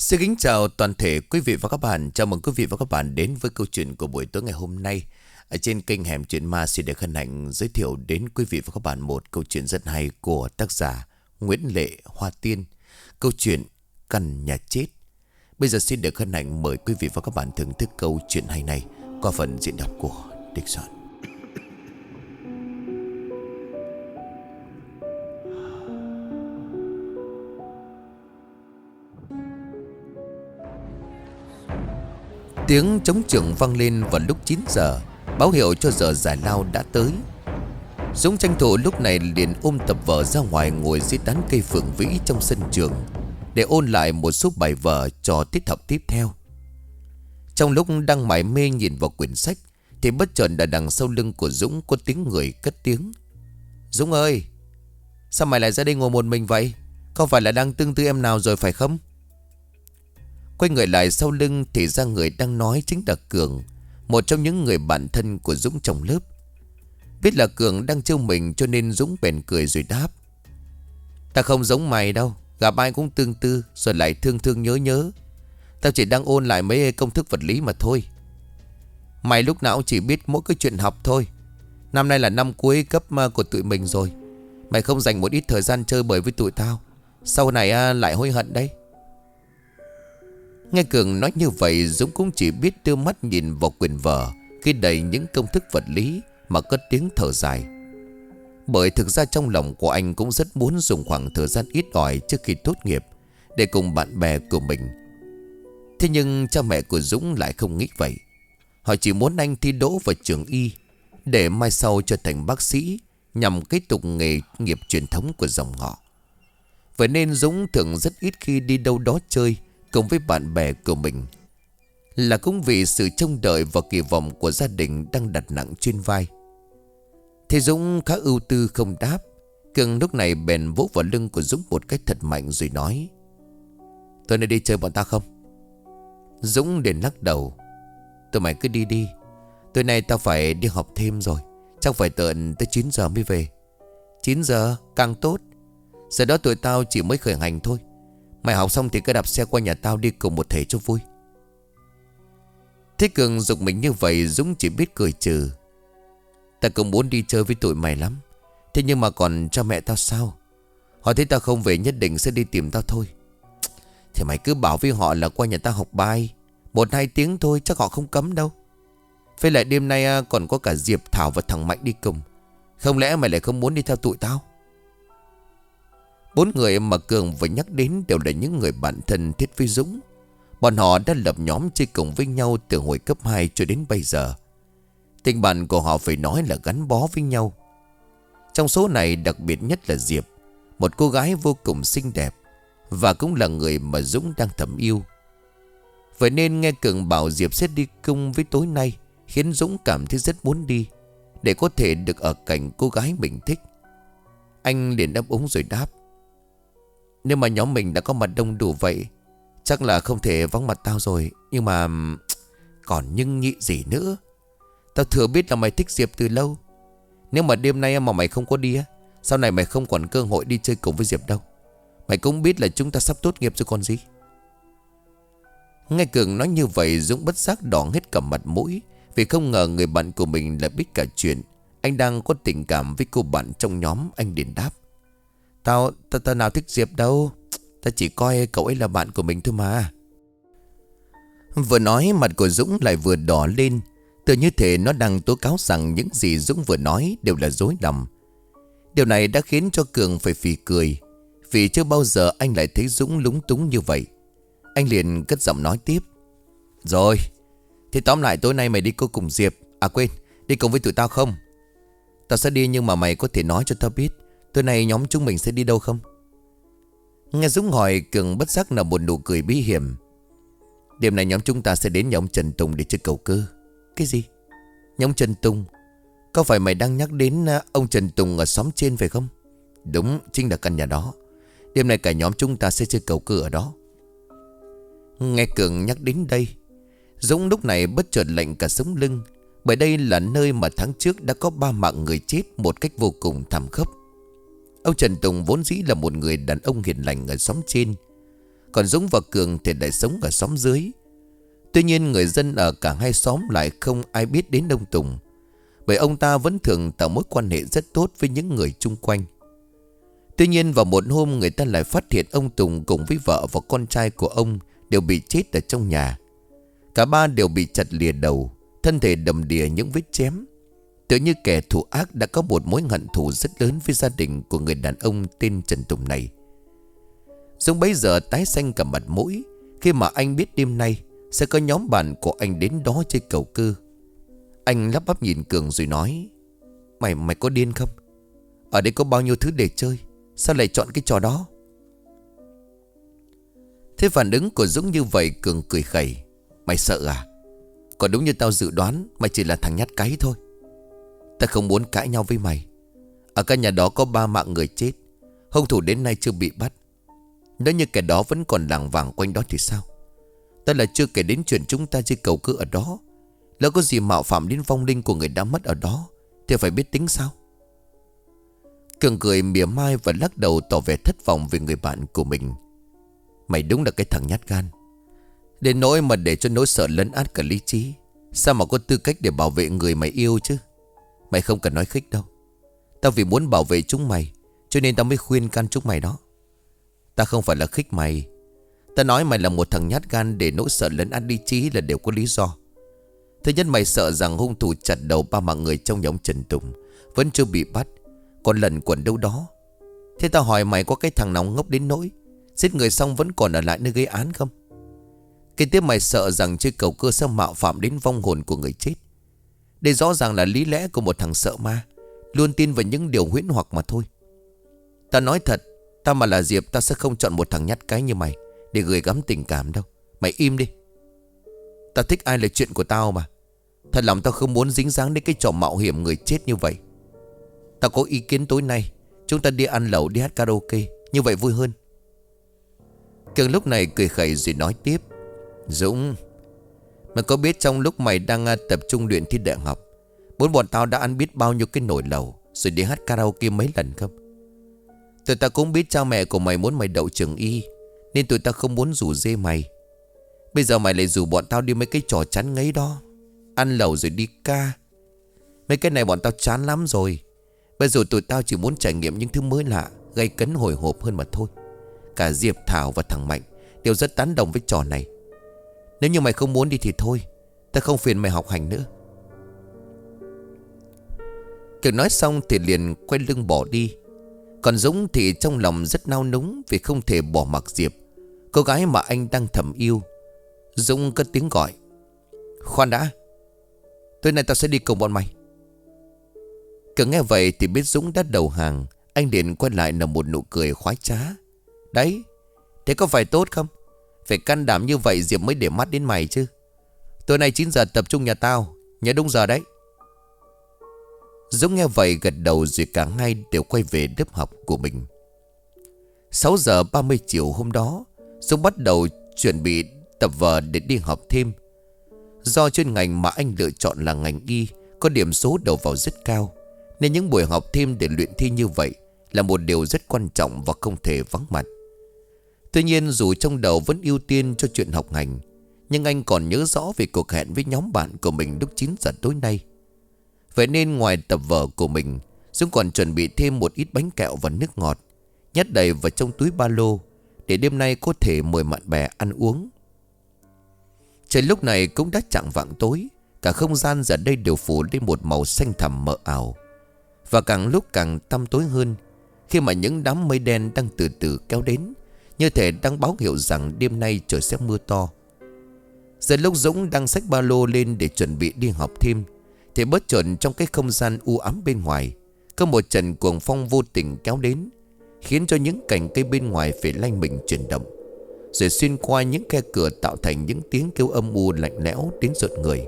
Xin kính chào toàn thể quý vị và các bạn. Chào mừng quý vị và các bạn đến với câu chuyện của buổi tối ngày hôm nay. Ở trên kênh Hẻm Chuyện Ma xin được hân hạnh giới thiệu đến quý vị và các bạn một câu chuyện rất hay của tác giả Nguyễn Lệ Hoa Tiên. Câu chuyện Căn Nhà Chết. Bây giờ xin được hân hạnh mời quý vị và các bạn thưởng thức câu chuyện hay này qua phần diễn đọc của Địch Soạn. Tiếng trống chưởng vang lên vào lúc 9 giờ, báo hiệu cho giờ giải lao đã tới. Dũng tranh thủ lúc này liền ôm tập vở ra ngoài ngồi dưới tán cây phượng vĩ trong sân trường để ôn lại một số bài vở cho tiết học tiếp theo. Trong lúc đang mải mê nhìn vào quyển sách thì bất chợt đã đằng sau lưng của Dũng có tiếng người cất tiếng. Dũng ơi, sao mày lại ra đây ngồi một mình vậy? Không phải là đang tương tư em nào rồi phải không? Quay người lại sau lưng thì ra người đang nói chính là Cường, một trong những người bạn thân của Dũng trong lớp. Biết là Cường đang trêu mình cho nên Dũng bèn cười rồi đáp. Ta không giống mày đâu, gặp ai cũng tương tư rồi lại thương thương nhớ nhớ. Tao chỉ đang ôn lại mấy công thức vật lý mà thôi. Mày lúc nào chỉ biết mỗi cái chuyện học thôi. Năm nay là năm cuối cấp của tụi mình rồi. Mày không dành một ít thời gian chơi bời với tụi tao, sau này lại hối hận đấy. Nghe Cường nói như vậy, Dũng cũng chỉ biết đưa mắt nhìn vào quyển vở ghi đầy những công thức vật lý mà cất tiếng thở dài. Bởi thực ra trong lòng của anh cũng rất muốn dùng khoảng thời gian ít ỏi trước khi tốt nghiệp để cùng bạn bè của mình. Thế nhưng cha mẹ của Dũng lại không nghĩ vậy. Họ chỉ muốn anh thi đỗ vào trường y để mai sau trở thành bác sĩ, nhằm kế tục nghề nghiệp truyền thống của dòng họ. Vậy nên Dũng thường rất ít khi đi đâu đó chơi cùng với bạn bè của mình, là cũng vì sự trông đợi và kỳ vọng của gia đình đang đặt nặng trên vai. Thế Dũng khá ưu tư không đáp. Cường lúc này bèn vỗ vào lưng của Dũng một cách thật mạnh rồi nói. Tối nay đi chơi bọn ta không? Dũng liền lắc đầu. Tụi mày cứ đi đi, tối nay tao phải đi học thêm rồi, chắc phải tận tới 9 giờ mới về. 9 giờ càng tốt, giờ đó tụi tao chỉ mới khởi hành thôi. Mày học xong thì cứ đạp xe qua nhà tao đi cùng một thể cho vui. Thế Cường giục mình như vậy, Dũng chỉ biết cười trừ. Ta cũng muốn đi chơi với tụi mày lắm, thế nhưng mà còn cha mẹ tao sao? Họ thấy tao không về nhất định sẽ đi tìm tao thôi. Thì mày cứ bảo với họ là qua nhà tao học bài 1-2 tiếng thôi, chắc họ không cấm đâu. Với lại đêm nay còn có cả Diệp, Thảo và thằng Mạnh đi cùng. Không lẽ mày lại không muốn đi theo tụi tao? 4 người mà Cường vừa nhắc đến đều là những người bạn thân thiết với Dũng. Bọn họ đã lập nhóm chơi cùng với nhau từ hồi cấp 2 cho đến bây giờ. Tình bạn của họ phải nói là gắn bó với nhau. Trong số này đặc biệt nhất là Diệp, một cô gái vô cùng xinh đẹp, và cũng là người mà Dũng đang thầm yêu. Vậy nên nghe Cường bảo Diệp sẽ đi cùng với tối nay khiến Dũng cảm thấy rất muốn đi, để có thể được ở cạnh cô gái mình thích. Anh liền đáp ứng rồi đáp. Nếu mà nhóm mình đã có mặt đông đủ vậy, chắc là không thể vắng mặt tao rồi. Nhưng mà còn nhưng nhị gì nữa. Tao thừa biết là mày thích Diệp từ lâu. Nếu mà đêm nay mà mày không có đi, sau này mày không còn cơ hội đi chơi cùng với Diệp đâu. Mày cũng biết là chúng ta sắp tốt nghiệp rồi còn gì. Nghe Cường nói như vậy, Dũng bất giác đỏ hết cả mặt mũi, vì không ngờ người bạn của mình là biết cả chuyện anh đang có tình cảm với cô bạn trong nhóm. Anh liền đáp. Tao nào thích Diệp đâu, tao chỉ coi cậu ấy là bạn của mình thôi mà. Vừa nói mặt của Dũng lại vừa đỏ lên, tự như thể nó đang tố cáo rằng những gì Dũng vừa nói đều là dối lòng. Điều này đã khiến cho Cường phải phì cười, vì chưa bao giờ anh lại thấy Dũng lúng túng như vậy. Anh liền cất giọng nói tiếp. Rồi, thì tóm lại tối nay mày đi cùng Diệp. À quên, đi cùng với tụi tao không? Tao sẽ đi, nhưng mà mày có thể nói cho tao biết tối nay nhóm chúng mình sẽ đi đâu không? Nghe Dũng hỏi, Cường bất giác nở một nụ cười bí hiểm. Đêm nay nhóm chúng ta sẽ đến nhà ông Trần Tùng để chơi cầu cơ. Cái gì? Nhà ông Trần Tùng? Có phải mày đang nhắc đến ông Trần Tùng ở xóm trên phải không? Đúng, chính là căn nhà đó. Đêm nay cả nhóm chúng ta sẽ chơi cầu cơ ở đó. Nghe Cường nhắc đến đây, Dũng lúc này bất chợt lạnh cả sống lưng. Bởi đây là nơi mà tháng trước đã có 3 mạng người chết một cách vô cùng thảm khốc. Ông Trần Tùng vốn dĩ là một người đàn ông hiền lành ở xóm trên. Còn Dũng và Cường thì lại sống ở xóm dưới. Tuy nhiên người dân ở cả hai xóm lại không ai biết đến ông Tùng, bởi ông ta vẫn thường tạo mối quan hệ rất tốt với những người chung quanh. Tuy nhiên vào một hôm, người ta lại phát hiện ông Tùng cùng với vợ và con trai của ông đều bị chết ở trong nhà. Cả ba đều bị chặt lìa đầu, thân thể đầm đìa những vết chém. Tự như kẻ thù ác đã có một mối hận thù rất lớn với gia đình của người đàn ông tên Trần Tùng này. Dũng bấy giờ tái xanh cả mặt mũi khi mà anh biết đêm nay sẽ có nhóm bạn của anh đến đó chơi cầu cơ. Anh lắp bắp nhìn Cường rồi nói: Mày có điên không? Ở đây có bao nhiêu thứ để chơi, sao lại chọn cái trò đó? Thế phản ứng của Dũng như vậy, Cường cười khẩy: Mày sợ à? Còn đúng như tao dự đoán, mày chỉ là thằng nhát cái thôi. Ta không muốn cãi nhau với mày. Ở căn nhà đó có 3 mạng người chết, hung thủ đến nay chưa bị bắt. Nếu như kẻ đó vẫn còn lảng vảng quanh đó thì sao? Ta là chưa kể đến chuyện chúng ta chơi cầu cơ ở đó, lỡ có gì mạo phạm đến vong linh của người đã mất ở đó thì phải biết tính sao? Cường cười mỉa mai và lắc đầu tỏ vẻ thất vọng về người bạn của mình. Mày đúng là cái thằng nhát gan, đến nỗi mà để cho nỗi sợ lấn át cả lý trí. Sao mà có tư cách để bảo vệ người mày yêu chứ? Mày không cần nói khích đâu. Tao vì muốn bảo vệ chúng mày cho nên tao mới khuyên can chúng mày đó. Ta không phải là khích mày. Ta nói mày là một thằng nhát gan để nỗi sợ lấn át lý trí là đều có lý do. Thứ nhất, mày sợ rằng hung thủ chặt đầu 3 mạng người trong nhóm Trần Tùng vẫn chưa bị bắt, còn lẩn quẩn đâu đó. Thế tao hỏi mày, có cái thằng nào ngốc đến nỗi giết người xong vẫn còn ở lại nơi gây án không? Kế tiếp, mày sợ rằng chơi cầu cơ sẽ mạo phạm đến vong hồn của người chết. Đây rõ ràng là lý lẽ của một thằng sợ ma, luôn tin vào những điều huyễn hoặc mà thôi. Tao nói thật, tao mà là Diệp, tao sẽ không chọn một thằng nhát cái như mày để gửi gắm tình cảm đâu. Mày im đi. Tao thích ai là chuyện của tao mà. Thật lòng tao không muốn dính dáng đến cái trò mạo hiểm người chết như vậy. Tao có ý kiến tối nay chúng ta đi ăn lẩu, đi hát karaoke, như vậy vui hơn. Cường lúc này cười khẩy rồi nói tiếp: Dũng, mày có biết trong lúc mày đang tập trung luyện thi đại học, bọn tao đã ăn biết bao nhiêu cái nồi lẩu rồi đi hát karaoke mấy lần không? Tụi tao cũng biết cha mẹ của mày muốn mày đậu trường y, nên tụi tao không muốn rủ dê mày. Bây giờ mày lại rủ bọn tao đi mấy cái trò chán ngấy đó, ăn lẩu rồi đi ca. Mấy cái này bọn tao chán lắm rồi. Bây giờ tụi tao chỉ muốn trải nghiệm những thứ mới lạ, gây cấn hồi hộp hơn mà thôi. Cả Diệp, Thảo và thằng Mạnh đều rất tán đồng với trò này. Nếu như mày không muốn đi thì thôi, tao không phiền mày học hành nữa. Cường nói xong thì liền quay lưng bỏ đi. Còn Dũng thì trong lòng rất nao núng vì không thể bỏ mặc Diệp, cô gái mà anh đang thầm yêu. Dũng cất tiếng gọi: Khoan đã, tối nay tao sẽ đi cùng bọn mày. Cường nghe vậy thì biết Dũng đã đầu hàng. Anh liền quay lại nở một nụ cười khoái trá: Đấy, thế có phải tốt không? Phải can đảm như vậy Diệp mới để mắt đến mày chứ. Tối nay 9 giờ tập trung nhà tao, nhớ đúng giờ đấy. Dũng nghe vậy gật đầu rồi cả hai đều quay về lớp học của mình. 6 giờ 30 chiều hôm đó, Dũng bắt đầu chuẩn bị tập vở để đi học thêm. Do chuyên ngành mà anh lựa chọn là ngành y, có điểm số đầu vào rất cao, nên những buổi học thêm để luyện thi như vậy là một điều rất quan trọng và không thể vắng mặt. Tuy nhiên dù trong đầu vẫn ưu tiên cho chuyện học hành, nhưng anh còn nhớ rõ về cuộc hẹn với nhóm bạn của mình lúc 9 giờ tối nay. Vậy nên ngoài tập vở của mình, Dũng còn chuẩn bị thêm một ít bánh kẹo và nước ngọt, nhét đầy vào trong túi ba lô để đêm nay có thể mời bạn bè ăn uống. Trời lúc này cũng đã chạng vạng tối, cả không gian giờ đây đều phủ lên một màu xanh thẳm mờ ảo, và càng lúc càng tăm tối hơn khi mà những đám mây đen đang từ từ kéo đến, như thể đang báo hiệu rằng đêm nay trời sẽ mưa to. Giờ lúc Dũng đang xách ba lô lên để chuẩn bị đi học thêm, thì bất chợt trong cái không gian u ám bên ngoài có một trận cuồng phong vô tình kéo đến, khiến cho những cành cây bên ngoài phải lay mình chuyển động, rồi xuyên qua những khe cửa tạo thành những tiếng kêu âm u lạnh lẽo đến rợn người.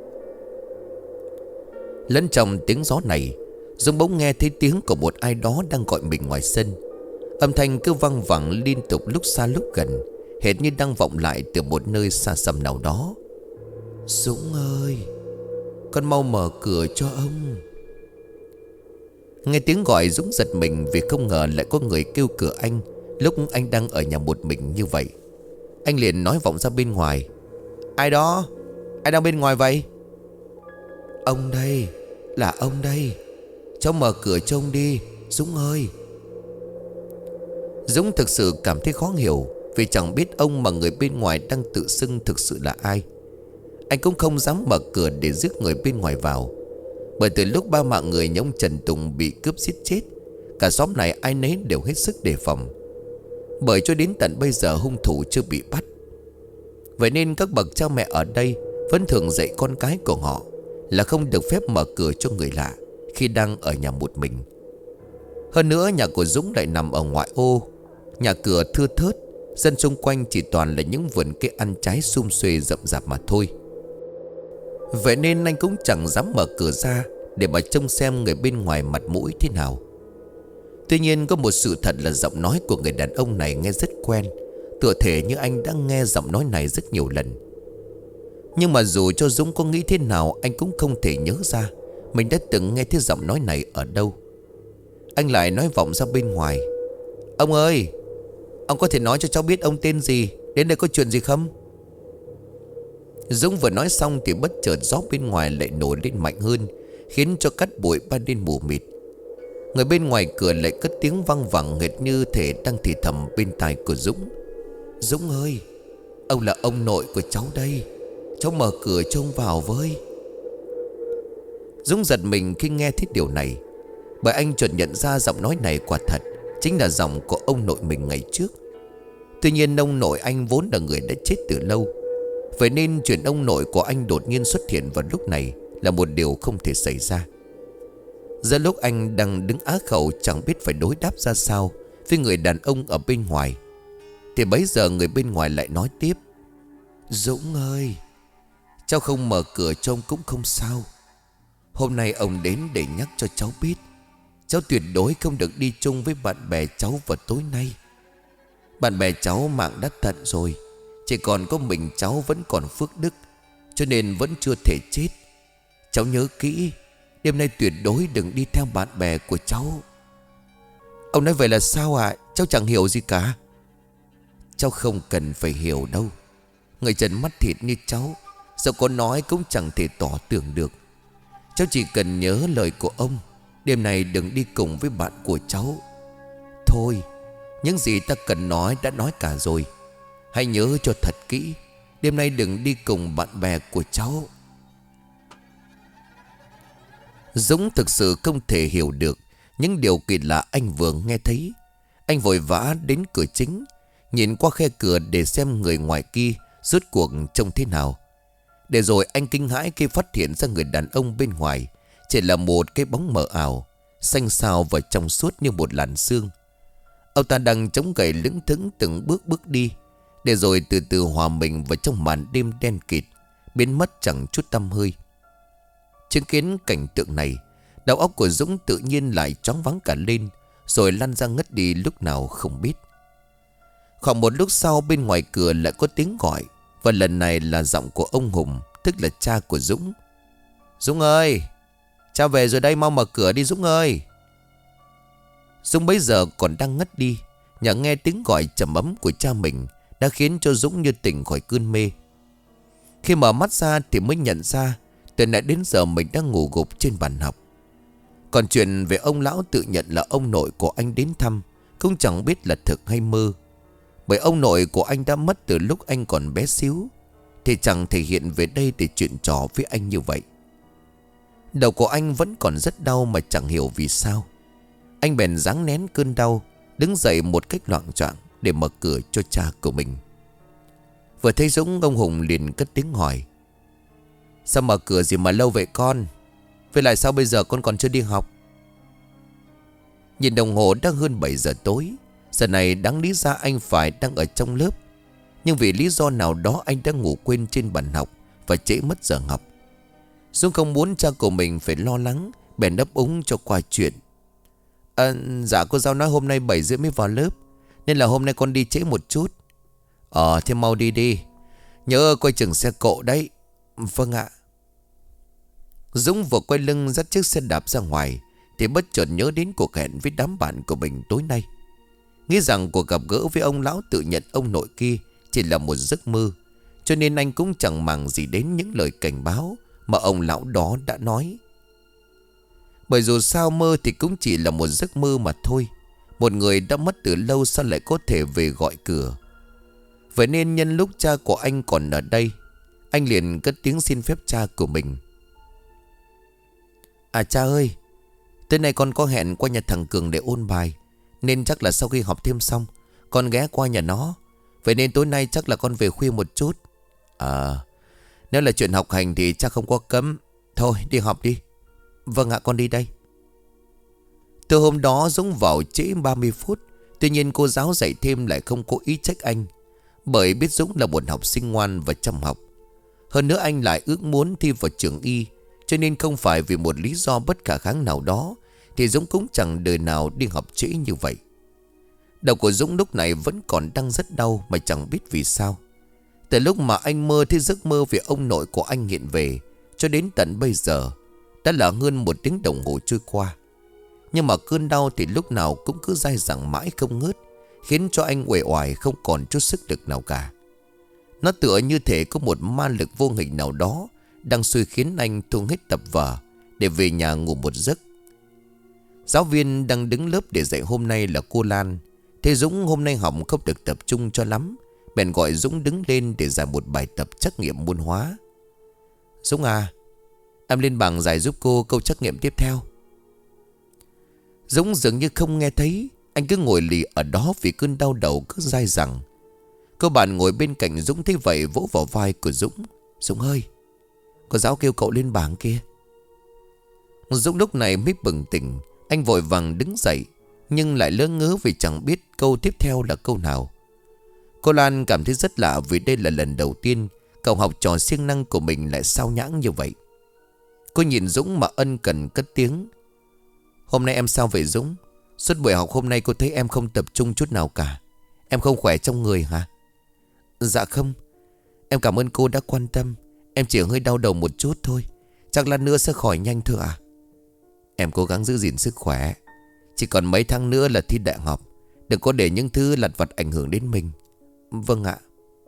Lẫn trong tiếng gió này, Dũng bỗng nghe thấy tiếng của một ai đó đang gọi mình ngoài sân. Âm thanh cứ văng vẳng liên tục, lúc xa lúc gần, hệt như đang vọng lại từ một nơi xa xăm nào đó. Dũng ơi, con mau mở cửa cho ông. Nghe tiếng gọi, Dũng giật mình vì không ngờ lại có người kêu cửa anh lúc anh đang ở nhà một mình như vậy. Anh liền nói vọng ra bên ngoài: Ai đó? Ai đang bên ngoài vậy? Ông đây, là ông đây. Cháu mở cửa trông đi, Dũng ơi. Dũng thực sự cảm thấy khó hiểu, vì chẳng biết ông mà người bên ngoài đang tự xưng thực sự là ai. Anh cũng không dám mở cửa để rước người bên ngoài vào, bởi từ lúc ba mạng người nhà ông Trần Tùng bị cướp giết chết, cả xóm này ai nấy đều hết sức đề phòng. Bởi cho đến tận bây giờ hung thủ chưa bị bắt. Vậy nên các bậc cha mẹ ở đây vẫn thường dạy con cái của họ là không được phép mở cửa cho người lạ khi đang ở nhà một mình. Hơn nữa nhà của Dũng lại nằm ở ngoại ô, nhà cửa thưa thớt, dân xung quanh chỉ toàn là những vườn cây ăn trái sum xuê rậm rạp mà thôi. Vậy nên anh cũng chẳng dám mở cửa ra để mà trông xem người bên ngoài mặt mũi thế nào. Tuy nhiên có một sự thật là giọng nói của người đàn ông này nghe rất quen, tựa thể như anh đã nghe giọng nói này rất nhiều lần. Nhưng mà dù cho Dũng có nghĩ thế nào, anh cũng không thể nhớ ra mình đã từng nghe thấy giọng nói này ở đâu. Anh lại nói vọng ra bên ngoài: Ông ơi, ông có thể nói cho cháu biết ông tên gì, đến đây có chuyện gì không? Dũng vừa nói xong thì bất chợt gió bên ngoài lại nổi lên mạnh hơn, khiến cho cát bụi bay lên mù mịt. Người bên ngoài cửa lại cất tiếng văng vẳng hệt như thể đang thì thầm bên tai của Dũng: Dũng ơi, ông là ông nội của cháu đây, cháu mở cửa cho ông vào với. Dũng giật mình khi nghe thấy điều này, bởi anh chợt nhận ra giọng nói này quả thật chính là giọng của ông nội mình ngày trước. Tuy nhiên ông nội anh vốn là người đã chết từ lâu, vậy nên chuyện ông nội của anh đột nhiên xuất hiện vào lúc này là một điều không thể xảy ra. Giữa lúc anh đang đứng á khẩu chẳng biết phải đối đáp ra sao với người đàn ông ở bên ngoài, thì bấy giờ người bên ngoài lại nói tiếp: Dũng ơi, cháu không mở cửa cho ông cũng không sao. Hôm nay ông đến để nhắc cho cháu biết, cháu tuyệt đối không được đi chung với bạn bè cháu vào tối nay. Bạn bè cháu mạng đã tận rồi, chỉ còn có mình cháu vẫn còn phước đức, cho nên vẫn chưa thể chết. Cháu nhớ kỹ, đêm nay tuyệt đối đừng đi theo bạn bè của cháu. Ông nói vậy là sao ạ? Cháu chẳng hiểu gì cả. Cháu không cần phải hiểu đâu. Người trần mắt thịt như cháu, dẫu có nói cũng chẳng thể tỏ tưởng được. Cháu chỉ cần nhớ lời của ông, đêm nay đừng đi cùng với bạn của cháu. Thôi, những gì ta cần nói đã nói cả rồi. Hãy nhớ cho thật kỹ, đêm nay đừng đi cùng bạn bè của cháu. Dũng thực sự không thể hiểu được những điều kỳ lạ anh vừa nghe thấy. Anh vội vã đến cửa chính, nhìn qua khe cửa để xem người ngoài kia rốt cuộc trông thế nào. Để rồi anh kinh hãi khi phát hiện ra người đàn ông bên ngoài chỉ là một cái bóng mờ ảo, xanh xao và trong suốt như một làn sương. Ông ta đang chống gậy lững thững từng bước bước đi, để rồi từ từ hòa mình vào trong màn đêm đen kịt, biến mất chẳng chút tăm hơi. Chứng kiến cảnh tượng này, đầu óc của Dũng tự nhiên lại choáng váng cả lên, rồi lăn ra ngất đi lúc nào không biết. Khoảng một lúc sau, bên ngoài cửa lại có tiếng gọi, và lần này là giọng của ông Hùng, tức là cha của Dũng. Dũng ơi, cha về rồi đây, mau mở cửa đi Dũng ơi. Dũng bấy giờ còn đang ngất đi, nhờ nghe tiếng gọi trầm ấm của cha mình đã khiến cho Dũng như tỉnh khỏi cơn mê. Khi mở mắt ra thì mới nhận ra từ nãy đến giờ mình đang ngủ gục trên bàn học. Còn chuyện về ông lão tự nhận là ông nội của anh đến thăm cũng chẳng biết là thực hay mơ, bởi ông nội của anh đã mất từ lúc anh còn bé xíu, thì chẳng thể hiện về đây để chuyện trò với anh như vậy. Đầu của anh vẫn còn rất đau mà chẳng hiểu vì sao. Anh bèn giáng nén cơn đau, đứng dậy một cách loạng choạng để mở cửa cho cha của mình. Vừa thấy Dũng, ông Hùng liền cất tiếng hỏi: Sao mở cửa gì mà lâu vậy con? Với lại sao bây giờ con còn chưa đi học? Nhìn đồng hồ đã hơn 7 giờ tối. Giờ này đáng lý ra anh phải đang ở trong lớp, nhưng vì lý do nào đó anh đã ngủ quên trên bàn học và trễ mất giờ học. Dũng không muốn cha của mình phải lo lắng, bèn đáp ứng cho qua chuyện. Dạ cô giáo nói hôm nay 7 rưỡi mới vào lớp, nên là hôm nay con đi trễ một chút. Thế mau đi đi, nhớ quay chừng xe cộ đấy. Vâng ạ. Dũng vừa quay lưng dắt chiếc xe đạp ra ngoài thì bất chợt nhớ đến cuộc hẹn với đám bạn của mình tối nay. Nghĩ rằng cuộc gặp gỡ với ông lão tự nhận ông nội kia chỉ là một giấc mơ, cho nên anh cũng chẳng màng gì đến những lời cảnh báo mà ông lão đó đã nói. Bởi dù sao mơ thì cũng chỉ là một giấc mơ mà thôi. Một người đã mất từ lâu sao lại có thể về gọi cửa. Vậy nên nhân lúc cha của anh còn ở đây, anh liền cất tiếng xin phép cha của mình. À cha ơi, tối nay con có hẹn qua nhà thằng Cường để ôn bài, nên chắc là sau khi học thêm xong con ghé qua nhà nó. Vậy nên tối nay chắc là con về khuya một chút. À, nếu là chuyện học hành thì cha không có cấm. Thôi đi học đi. Vâng ạ, con đi đây. Từ hôm đó Dũng vào trễ 30 phút. Tuy nhiên cô giáo dạy thêm lại không có ý trách anh, bởi biết Dũng là một học sinh ngoan và chăm học. Hơn nữa anh lại ước muốn thi vào trường y, cho nên không phải vì một lý do bất khả kháng nào đó thì Dũng cũng chẳng đời nào đi học trễ như vậy. Đầu của Dũng lúc này vẫn còn đang rất đau mà chẳng biết vì sao. Từ lúc mà anh mơ thấy giấc mơ về ông nội của anh hiện về, cho đến tận bây giờ đã là hơn 1 tiếng đồng hồ trôi qua. Nhưng mà cơn đau thì lúc nào cũng cứ dai dẳng mãi không ngớt, khiến cho anh uể oải không còn chút sức lực nào cả. Nó tựa như thể có một ma lực vô hình nào đó đang xui khiến anh thu hết tập vở để về nhà ngủ một giấc. Giáo viên đang đứng lớp để dạy hôm nay là cô Lan. Thế Dũng hôm nay học không được tập trung cho lắm, bèn gọi Dũng đứng lên để giải một bài tập trắc nghiệm môn hóa. Dũng à, em lên bảng giải giúp cô câu trắc nghiệm tiếp theo. Dũng dường như không nghe thấy. Anh cứ ngồi lì ở đó vì cơn đau đầu cứ dai dẳng. Cô bạn ngồi bên cạnh Dũng thấy vậy vỗ vào vai của Dũng. Dũng ơi, cô giáo kêu cậu lên bảng kia. Dũng lúc này mới bừng tỉnh. Anh vội vàng đứng dậy, nhưng lại lơ ngớ vì chẳng biết câu tiếp theo là câu nào. Cô Lan cảm thấy rất lạ vì đây là lần đầu tiên cậu học trò siêng năng của mình lại sao nhãng như vậy. Cô nhìn Dũng mà ân cần cất tiếng. Hôm nay em sao vậy Dũng? Suốt buổi học hôm nay cô thấy em không tập trung chút nào cả. Em không khỏe trong người hả? Dạ không. Em cảm ơn cô đã quan tâm. Em chỉ hơi đau đầu một chút thôi. Chắc lát nữa sẽ khỏi nhanh thôi à. Em cố gắng giữ gìn sức khỏe. Chỉ còn mấy tháng nữa là thi đại học. Đừng có để những thứ lặt vặt ảnh hưởng đến mình. Vâng ạ.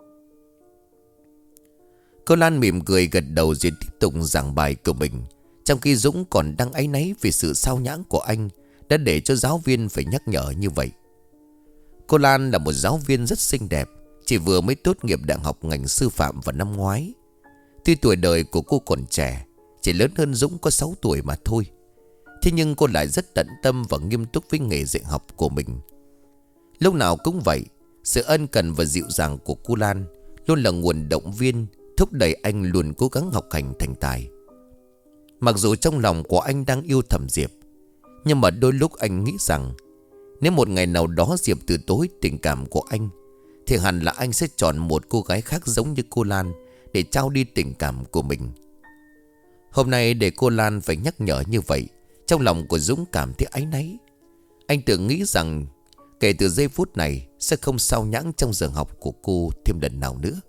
Cô Lan mỉm cười gật đầu rồi tiếp tục giảng bài của mình, trong khi Dũng còn đang áy náy vì sự sao nhãng của anh đã để cho giáo viên phải nhắc nhở như vậy. Cô Lan là một giáo viên rất xinh đẹp, chỉ vừa mới tốt nghiệp đại học ngành sư phạm vào năm ngoái. Tuy tuổi đời của cô còn trẻ, chỉ lớn hơn Dũng có 6 tuổi mà thôi, thế nhưng cô lại rất tận tâm và nghiêm túc với nghề dạy học của mình. Lúc nào cũng vậy, sự ân cần và dịu dàng của cô Lan luôn là nguồn động viên, thúc đẩy anh luôn cố gắng học hành thành tài. Mặc dù trong lòng của anh đang yêu thầm Diệp, nhưng mà đôi lúc anh nghĩ rằng nếu một ngày nào đó Diệp từ chối tình cảm của anh, thì hẳn là anh sẽ chọn một cô gái khác giống như cô Lan để trao đi tình cảm của mình. Hôm nay để cô Lan phải nhắc nhở như vậy, trong lòng của Dũng cảm thấy áy náy. Anh tự nghĩ rằng kể từ giây phút này sẽ không sao nhãng trong giờ học của cô thêm lần nào nữa.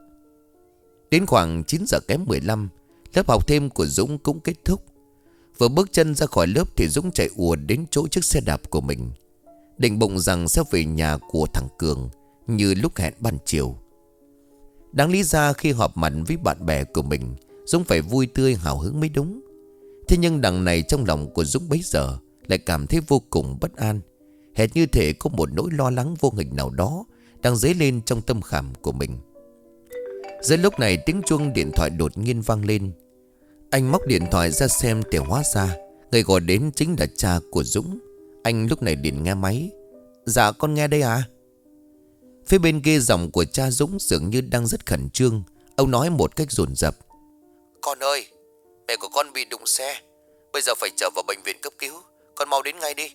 Đến khoảng 9 giờ kém 15, lớp học thêm của Dũng cũng kết thúc. Vừa bước chân ra khỏi lớp thì Dũng chạy ùa đến chỗ chiếc xe đạp của mình, định bụng rằng sẽ về nhà của thằng Cường như lúc hẹn ban chiều. Đáng lý ra khi họp mặt với bạn bè của mình, Dũng phải vui tươi hào hứng mới đúng. Thế nhưng đằng này trong lòng của Dũng bấy giờ lại cảm thấy vô cùng bất an, hệt như thể có một nỗi lo lắng vô hình nào đó đang dấy lên trong tâm khảm của mình. Giữa lúc này tiếng chuông điện thoại đột nhiên vang lên. Anh móc điện thoại ra xem thì hóa ra người gọi đến chính là cha của Dũng. Anh lúc này liền nghe máy. Dạ con nghe đây à? Phía bên kia giọng của cha Dũng dường như đang rất khẩn trương. Ông nói một cách dồn dập. Con ơi, mẹ của con bị đụng xe, bây giờ phải trở vào bệnh viện cấp cứu. Con mau đến ngay đi.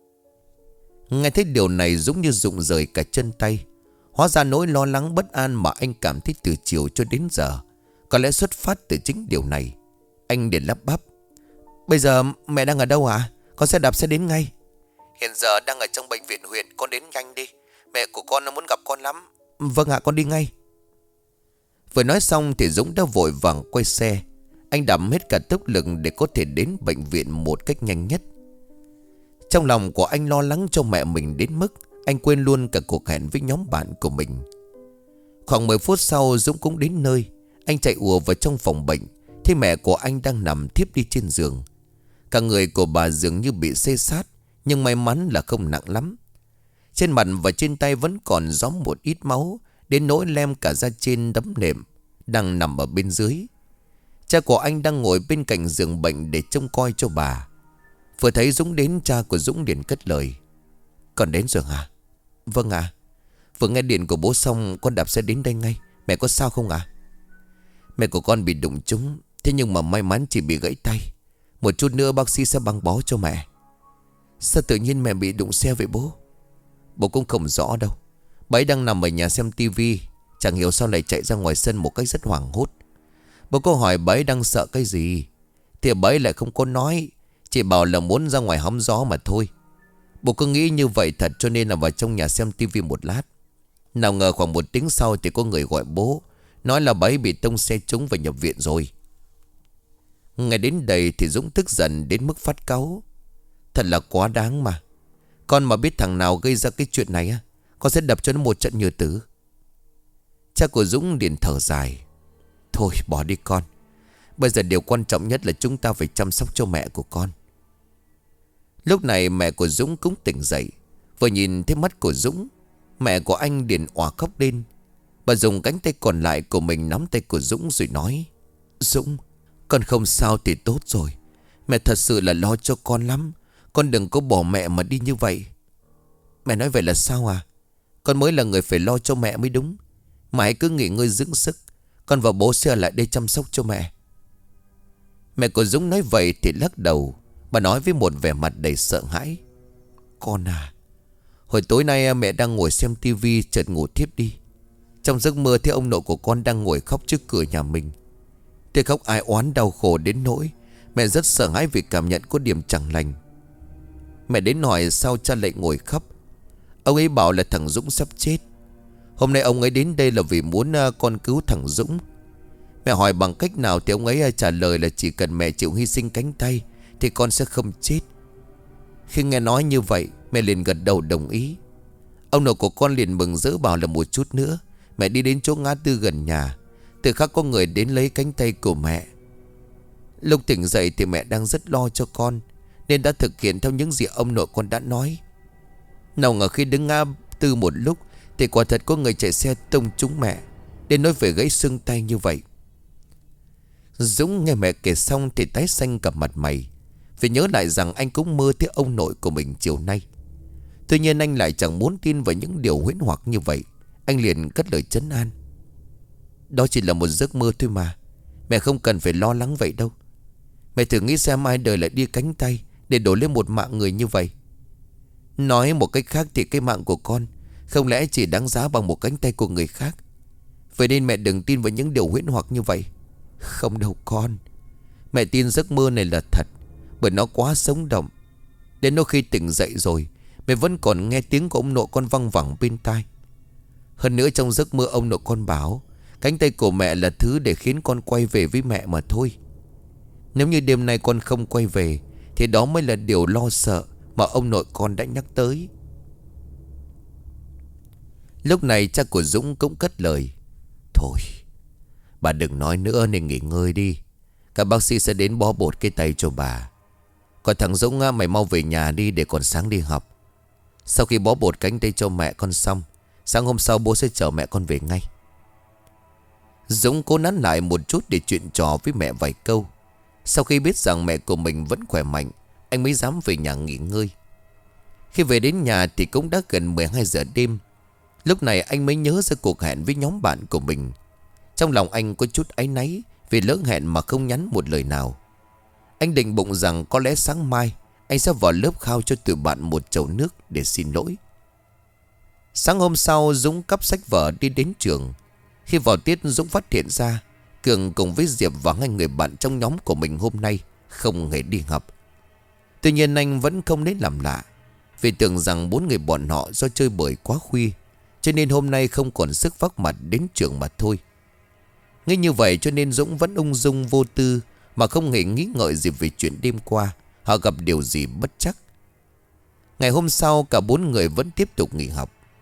Nghe thấy điều này Dũng như rụng rời cả chân tay. Hóa ra nỗi lo lắng bất an mà anh cảm thấy từ chiều cho đến giờ có lẽ xuất phát từ chính điều này. Anh liền lắp bắp. Bây giờ mẹ đang ở đâu hả? Con sẽ đạp xe đến ngay. Hiện giờ đang ở trong bệnh viện huyện, con đến nhanh đi. Mẹ của con nó muốn gặp con lắm. Vâng ạ, con đi ngay. Vừa nói xong thì Dũng đã vội vàng quay xe. Anh đạp hết cả tốc lực để có thể đến bệnh viện một cách nhanh nhất. Trong lòng của anh lo lắng cho mẹ mình đến mức anh quên luôn cả cuộc hẹn với nhóm bạn của mình. Khoảng 10 phút sau Dũng cũng đến nơi. Anh chạy ùa vào trong phòng bệnh, thấy mẹ của anh đang nằm thiếp đi trên giường. Cả người của bà dường như bị xê sát, nhưng may mắn là không nặng lắm. Trên mặt và trên tay vẫn còn róm một ít máu, đến nỗi lem cả da trên đấm nệm, đang nằm ở bên dưới. Cha của anh đang ngồi bên cạnh giường bệnh để trông coi cho bà. Vừa thấy Dũng đến, cha của Dũng liền cất lời: "Con đến rồi hả?" "Vâng ạ. Vừa nghe điện của bố xong con đạp xe đến đây ngay. Mẹ có sao không ạ?" "Mẹ của con bị đụng trúng, thế nhưng mà may mắn chỉ bị gãy tay. Một chút nữa bác sĩ sẽ băng bó cho mẹ." "Sao tự nhiên mẹ bị đụng xe vậy bố?" "Bố cũng không rõ đâu. Bà ấy đang nằm ở nhà xem tivi, chẳng hiểu sao lại chạy ra ngoài sân một cách rất hoảng hốt. Bố có hỏi bà ấy đang sợ cái gì, thì bà ấy lại không có nói, chỉ bảo là muốn ra ngoài hóng gió mà thôi. Bố cứ nghĩ như vậy thật, cho nên là vào trong nhà xem tivi một lát. Nào ngờ khoảng 1 tiếng sau thì có người gọi bố, nói là bà ấy bị tông xe trúng và nhập viện rồi." Ngay đến đây thì Dũng tức giận đến mức phát cáu. Thật là quá đáng mà. Con mà biết thằng nào gây ra cái chuyện này á, con sẽ đập cho nó một trận như tử. Cha của Dũng liền thở dài: "Thôi bỏ đi con. Bây giờ điều quan trọng nhất là chúng ta phải chăm sóc cho mẹ của con." Lúc này mẹ của Dũng cũng tỉnh dậy. Vừa nhìn thấy mắt của Dũng, mẹ của anh liền òa khóc lên. Bà dùng cánh tay còn lại của mình nắm tay của Dũng rồi nói: "Dũng, con không sao thì tốt rồi. Mẹ thật sự là lo cho con lắm. Con đừng có bỏ mẹ mà đi như vậy." "Mẹ nói vậy là sao à? Con mới là người phải lo cho mẹ mới đúng. Mà hãy cứ nghỉ ngơi dưỡng sức. Con và bố sẽ ở lại đây chăm sóc cho mẹ." Mẹ của Dũng nói vậy thì lắc đầu. Bà nói với một vẻ mặt đầy sợ hãi: "Con à, hồi tối nay mẹ đang ngồi xem tivi chợt ngủ thiếp đi. Trong giấc mơ thấy ông nội của con đang ngồi khóc trước cửa nhà mình. Tiếng khóc ai oán đau khổ đến nỗi mẹ rất sợ hãi vì cảm nhận có điểm chẳng lành. Mẹ đến hỏi sao cha lại ngồi khóc. Ông ấy bảo là thằng Dũng sắp chết. Hôm nay ông ấy đến đây là vì muốn con cứu thằng Dũng. Mẹ hỏi bằng cách nào thì ông ấy trả lời là chỉ cần mẹ chịu hy sinh cánh tay thì con sẽ không chết." Khi nghe nói như vậy, mẹ liền gật đầu đồng ý. Ông nội của con liền mừng rỡ bảo là một chút nữa mẹ đi đến chỗ ngã tư gần nhà, tự khắc có người đến lấy cánh tay của mẹ. Lúc tỉnh dậy thì mẹ đang rất lo cho con, nên đã thực hiện theo những gì ông nội con đã nói. Nào ngờ khi đứng ngã tư một lúc thì quả thật có người chạy xe tông trúng mẹ, đến nỗi phải gãy xương tay như vậy. Dũng nghe mẹ kể xong thì tái xanh cả mặt mày, vì nhớ lại rằng anh cũng mơ thấy ông nội của mình chiều nay. Tuy nhiên anh lại chẳng muốn tin vào những điều huyễn hoặc như vậy. Anh liền cất lời trấn an: "Đó chỉ là một giấc mơ thôi mà. Mẹ không cần phải lo lắng vậy đâu. Mẹ thử nghĩ xem ai đời lại đi cánh tay để đổi lên một mạng người như vậy. Nói một cách khác thì cái mạng của con không lẽ chỉ đáng giá bằng một cánh tay của người khác. Vậy nên mẹ đừng tin vào những điều huyễn hoặc như vậy. Không đâu con. Mẹ tin giấc mơ này là thật, bởi nó quá sống động. Đến lúc khi tỉnh dậy rồi, mẹ vẫn còn nghe tiếng của ông nội con văng vẳng bên tai. Hơn nữa trong giấc mơ ông nội con bảo cánh tay của mẹ là thứ để khiến con quay về với mẹ mà thôi. Nếu như đêm nay con không quay về thì đó mới là điều lo sợ mà ông nội con đã nhắc tới." Lúc này cha của Dũng cũng cất lời: "Thôi, bà đừng nói nữa nên nghỉ ngơi đi. Các bác sĩ sẽ đến bó bột cái tay cho bà. Còn thằng Dũng mày mau về nhà đi để còn sáng đi học. Sau khi bó bột cánh tay cho mẹ con xong, sáng hôm sau bố sẽ chở mẹ con về ngay." Dũng cố nán lại một chút để chuyện trò với mẹ vài câu. Sau khi biết rằng mẹ của mình vẫn khỏe mạnh, anh mới dám về nhà nghỉ ngơi. Khi về đến nhà thì cũng đã gần 12 giờ đêm. Lúc này anh mới nhớ ra cuộc hẹn với nhóm bạn của mình. Trong lòng anh có chút áy náy vì lỡ hẹn mà không nhắn một lời nào. Anh định bụng rằng có lẽ sáng mai anh sẽ vào lớp khao cho tụi bạn một chầu nước để xin lỗi. Sáng hôm sau Dũng cắp sách vở đi đến trường. Khi vào tiết Dũng phát hiện ra Cường cùng với Diệp và hai người bạn trong nhóm của mình hôm nay không hề đi học. Tuy nhiên anh vẫn không đến làm lạ, vì tưởng rằng 4 người bọn họ do chơi bời quá khuya, cho nên hôm nay không còn sức vác mặt đến trường mà thôi. Nghĩ như vậy cho nên Dũng vẫn ung dung vô tư, mà không hề nghĩ ngợi gì về chuyện đêm qua họ gặp điều gì bất trắc. Ngày hôm sau cả 4 người vẫn tiếp tục nghỉ học.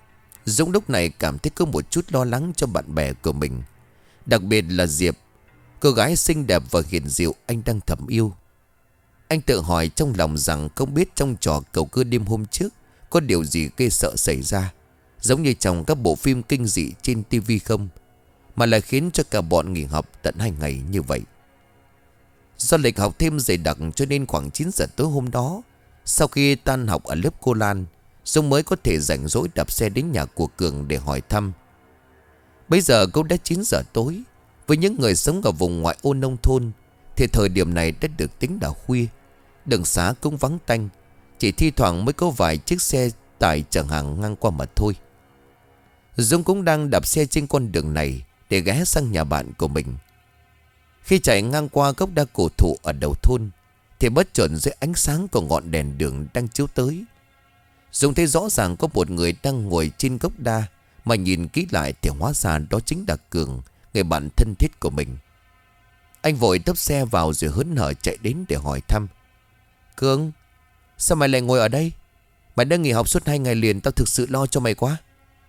Dũng lúc này cảm thấy có một chút lo lắng cho bạn bè của mình, đặc biệt là Diệp, cô gái xinh đẹp và hiền dịu anh đang thầm yêu. Anh tự hỏi trong lòng rằng không biết trong trò cầu cưa đêm hôm trước có điều gì ghê sợ xảy ra, giống như trong các bộ phim kinh dị trên tivi không, mà lại khiến cho cả bọn nghỉ học tận 2 ngày như vậy. Do lịch học thêm dày đặc cho nên khoảng 9 giờ tối hôm đó, sau khi tan học ở lớp cô Lan, Dung mới có thể rảnh rỗi đạp xe đến nhà của Cường để hỏi thăm. Bây giờ cũng đã 9 giờ tối. Với những người sống ở vùng ngoại ô nông thôn thì thời điểm này đã được tính là khuya. Đường xá cũng vắng tanh, chỉ thi thoảng mới có vài chiếc xe tải chở hàng ngang qua mà thôi. Dung cũng đang đạp xe trên con đường này để ghé sang nhà bạn của mình. Khi chạy ngang qua gốc đa cổ thụ ở đầu thôn thì bất chợt dưới ánh sáng của ngọn đèn đường đang chiếu tới, Dung thấy rõ ràng có một người đang ngồi trên gốc đa, mà nhìn kỹ lại thì hóa ra đó chính là Cường, người bạn thân thiết của mình. Anh vội tấp xe vào rồi hớn hở chạy đến để hỏi thăm. Cường, sao mày lại ngồi ở đây? Mày đã nghỉ học suốt 2 ngày liền, tao thực sự lo cho mày quá.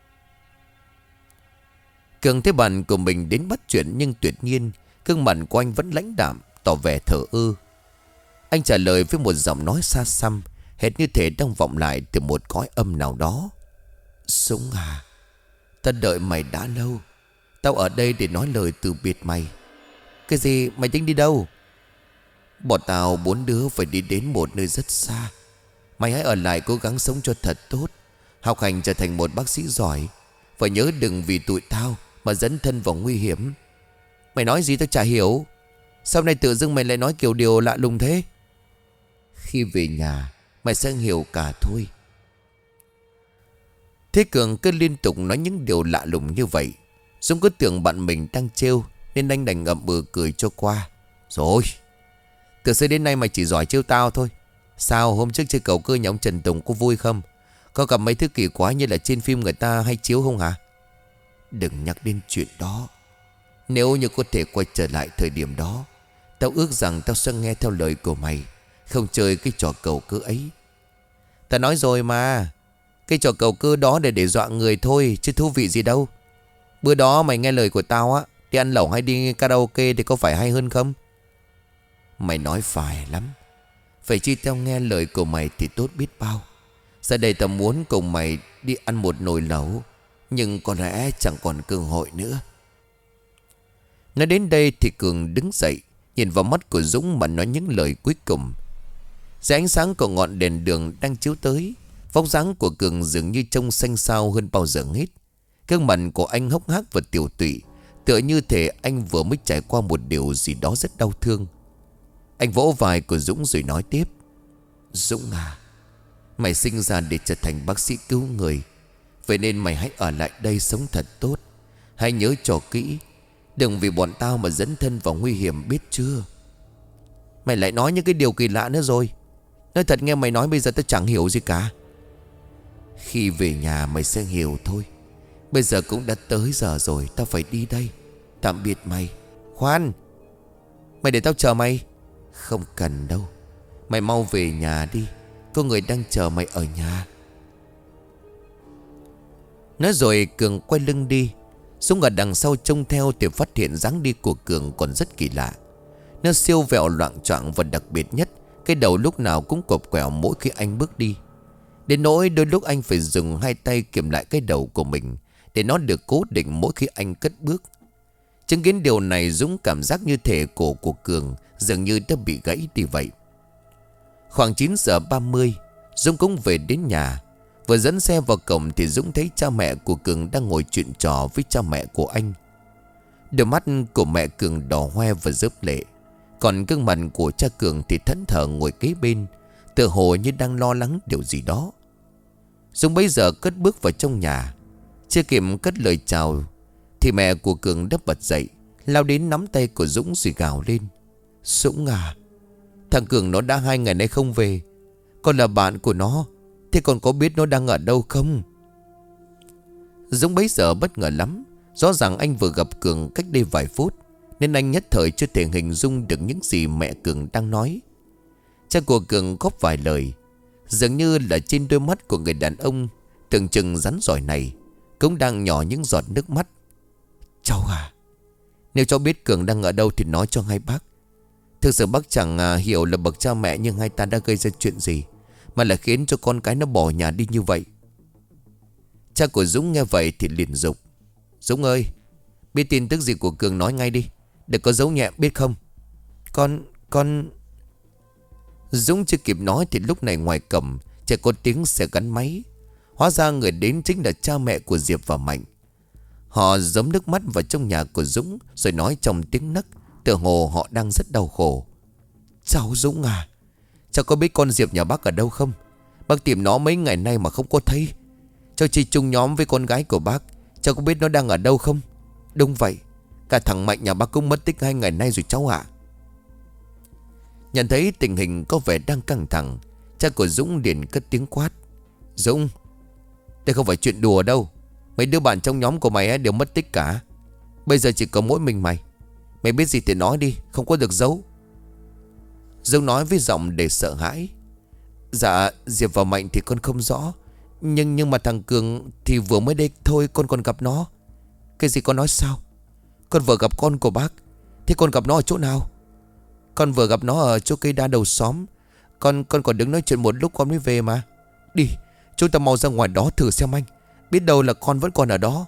Cường thấy bạn của mình đến bắt chuyện, nhưng tuyệt nhiên gương mặt của anh vẫn lãnh đạm, tỏ vẻ thờ ơ. Anh trả lời với một giọng nói xa xăm, hệt như thể đang vọng lại từ một cõi âm nào đó. Dũng à, tao đợi mày đã lâu. Tao ở đây để nói lời từ biệt mày. Cái gì? Mày tính đi đâu? Bọn tao 4 đứa phải đi đến một nơi rất xa. Mày hãy ở lại cố gắng sống cho thật tốt, học hành trở thành một bác sĩ giỏi. Và nhớ đừng vì tụi tao mà dẫn thân vào nguy hiểm. Mày nói gì tao chả hiểu. Sau này tự dưng mày lại nói kiểu điều lạ lùng thế? Khi về nhà mày sẽ hiểu cả thôi. Thế Cường cứ liên tục nói những điều lạ lùng như vậy. Dũng cứ tưởng bạn mình đang trêu nên anh đành ngậm bừ cười cho qua. Rồi, từ xưa đến nay mày chỉ giỏi trêu tao thôi. Sao hôm trước chơi cầu cơ nhà ông Trần Tùng có vui không? Có gặp mấy thứ kỳ quái như là trên phim người ta hay chiếu không hả? Đừng nhắc đến chuyện đó. Nếu như có thể quay trở lại thời điểm đó, tao ước rằng tao sẽ nghe theo lời của mày, không chơi cái trò cầu cơ ấy. Tao nói rồi mà, cái trò cầu cơ đó để dọa người thôi, chứ thú vị gì đâu. Bữa đó mày nghe lời của tao á, đi ăn lẩu hay đi karaoke thì có phải hay hơn không? Mày nói phải lắm. Phải chi tao nghe lời của mày thì tốt biết bao. Giờ đây tao muốn cùng mày đi ăn một nồi lẩu, nhưng có lẽ chẳng còn cơ hội nữa. Nói đến đây thì Cường đứng dậy, nhìn vào mắt của Dũng mà nói những lời cuối cùng. Dưới ánh sáng của ngọn đèn đường đang chiếu tới, vóc dáng của Cường dường như trông xanh xao hơn bao giờ hết. Gương mặt của anh hốc hác và tiểu tụy, tựa như thể anh vừa mới trải qua một điều gì đó rất đau thương. Anh vỗ vai của Dũng rồi nói tiếp. Dũng à, mày sinh ra để trở thành bác sĩ cứu người, vậy nên mày hãy ở lại đây sống thật tốt. Hãy nhớ cho kỹ, đừng vì bọn tao mà dẫn thân vào nguy hiểm, biết chưa? Mày lại nói những cái điều kỳ lạ nữa rồi. Nói thật nghe mày nói bây giờ tao chẳng hiểu gì cả. Khi về nhà mày sẽ hiểu thôi. Bây giờ cũng đã tới giờ rồi, tao phải đi đây. Tạm biệt mày. Khoan, mày để tao chờ mày. Không cần đâu, mày mau về nhà đi, có người đang chờ mày ở nhà. Nói rồi Cường quay lưng đi. Dũng ở đằng sau trông theo thì phát hiện dáng đi của Cường còn rất kỳ lạ. Nó siêu vẹo loạng choạng, và đặc biệt nhất, cái đầu lúc nào cũng quặp quẹo mỗi khi anh bước đi. Đến nỗi đôi lúc anh phải dùng 2 tay kiểm lại cái đầu của mình để nó được cố định mỗi khi anh cất bước. Chứng kiến điều này, Dũng cảm giác như thể cổ của Cường dường như đã bị gãy đi vậy. Khoảng 9 giờ 30, Dũng cũng về đến nhà. Vừa dẫn xe vào cổng thì Dũng thấy cha mẹ của Cường đang ngồi chuyện trò với cha mẹ của anh. Đôi mắt của mẹ Cường đỏ hoe và rớp lệ, còn gương mặt của cha Cường thì thẫn thờ ngồi kế bên, tựa hồ như đang lo lắng điều gì đó. Dũng bấy giờ cất bước vào trong nhà. Chưa kịp cất lời chào thì mẹ của Cường đắp bật dậy, lao đến nắm tay của Dũng rồi gào lên. Dũng à, thằng Cường nó đã 2 ngày nay không về. Con là bạn của nó, thế con có biết nó đang ở đâu không? Dũng bấy giờ bất ngờ lắm. Rõ ràng anh vừa gặp Cường cách đây vài phút, nên anh nhất thời chưa thể hình dung được những gì mẹ Cường đang nói. Cha của Cường góp vài lời, dường như là trên đôi mắt của người đàn ông tưởng chừng rắn rỏi này cũng đang nhỏ những giọt nước mắt. Cháu à, nếu cháu biết Cường đang ở đâu thì nói cho hai bác. Thực sự bác chẳng hiểu là bậc cha mẹ nhưng hai ta đã gây ra chuyện gì mà lại khiến cho con cái nó bỏ nhà đi như vậy. Cha của Dũng nghe vậy thì liền dục: Dũng ơi, biết tin tức gì của Cường nói ngay đi, đừng có giấu nhẹm biết không? Con... Dũng chưa kịp nói thì lúc này ngoài cổng chỉ có tiếng xe gắn máy. Hóa ra người đến chính là cha mẹ của Diệp và Mạnh. Họ giấm nước mắt vào trong nhà của Dũng rồi nói trong tiếng nấc, tựa hồ họ đang rất đau khổ. Cháu Dũng à, cháu có biết con Diệp nhà bác ở đâu không? Bác tìm nó mấy ngày nay mà không có thấy. Cháu chỉ chung nhóm với con gái của bác. Cháu có biết nó đang ở đâu không? Đúng vậy, cả thằng Mạnh nhà bác cũng mất tích 2 ngày nay rồi cháu ạ. Nhận thấy tình hình có vẻ đang căng thẳng, cha của Dũng liền cất tiếng quát: Dũng, đây không phải chuyện đùa đâu. Mấy đứa bạn trong nhóm của mày đều mất tích cả. Bây giờ chỉ có mỗi mình mày. Mày biết gì thì nói đi, không có được giấu. Dũng nói với giọng để sợ hãi: Dạ Diệp và Mạnh thì con không rõ, nhưng mà thằng Cường thì vừa mới đây thôi con còn gặp nó. Cái gì con nói sao? Con vừa gặp con của bác. Thế con gặp nó ở chỗ nào? Con vừa gặp nó ở chỗ cây đa đầu xóm. Con còn đứng nói chuyện một lúc con mới về mà. Đi, chúng ta mau ra ngoài đó thử xem anh. Biết đâu là con vẫn còn ở đó.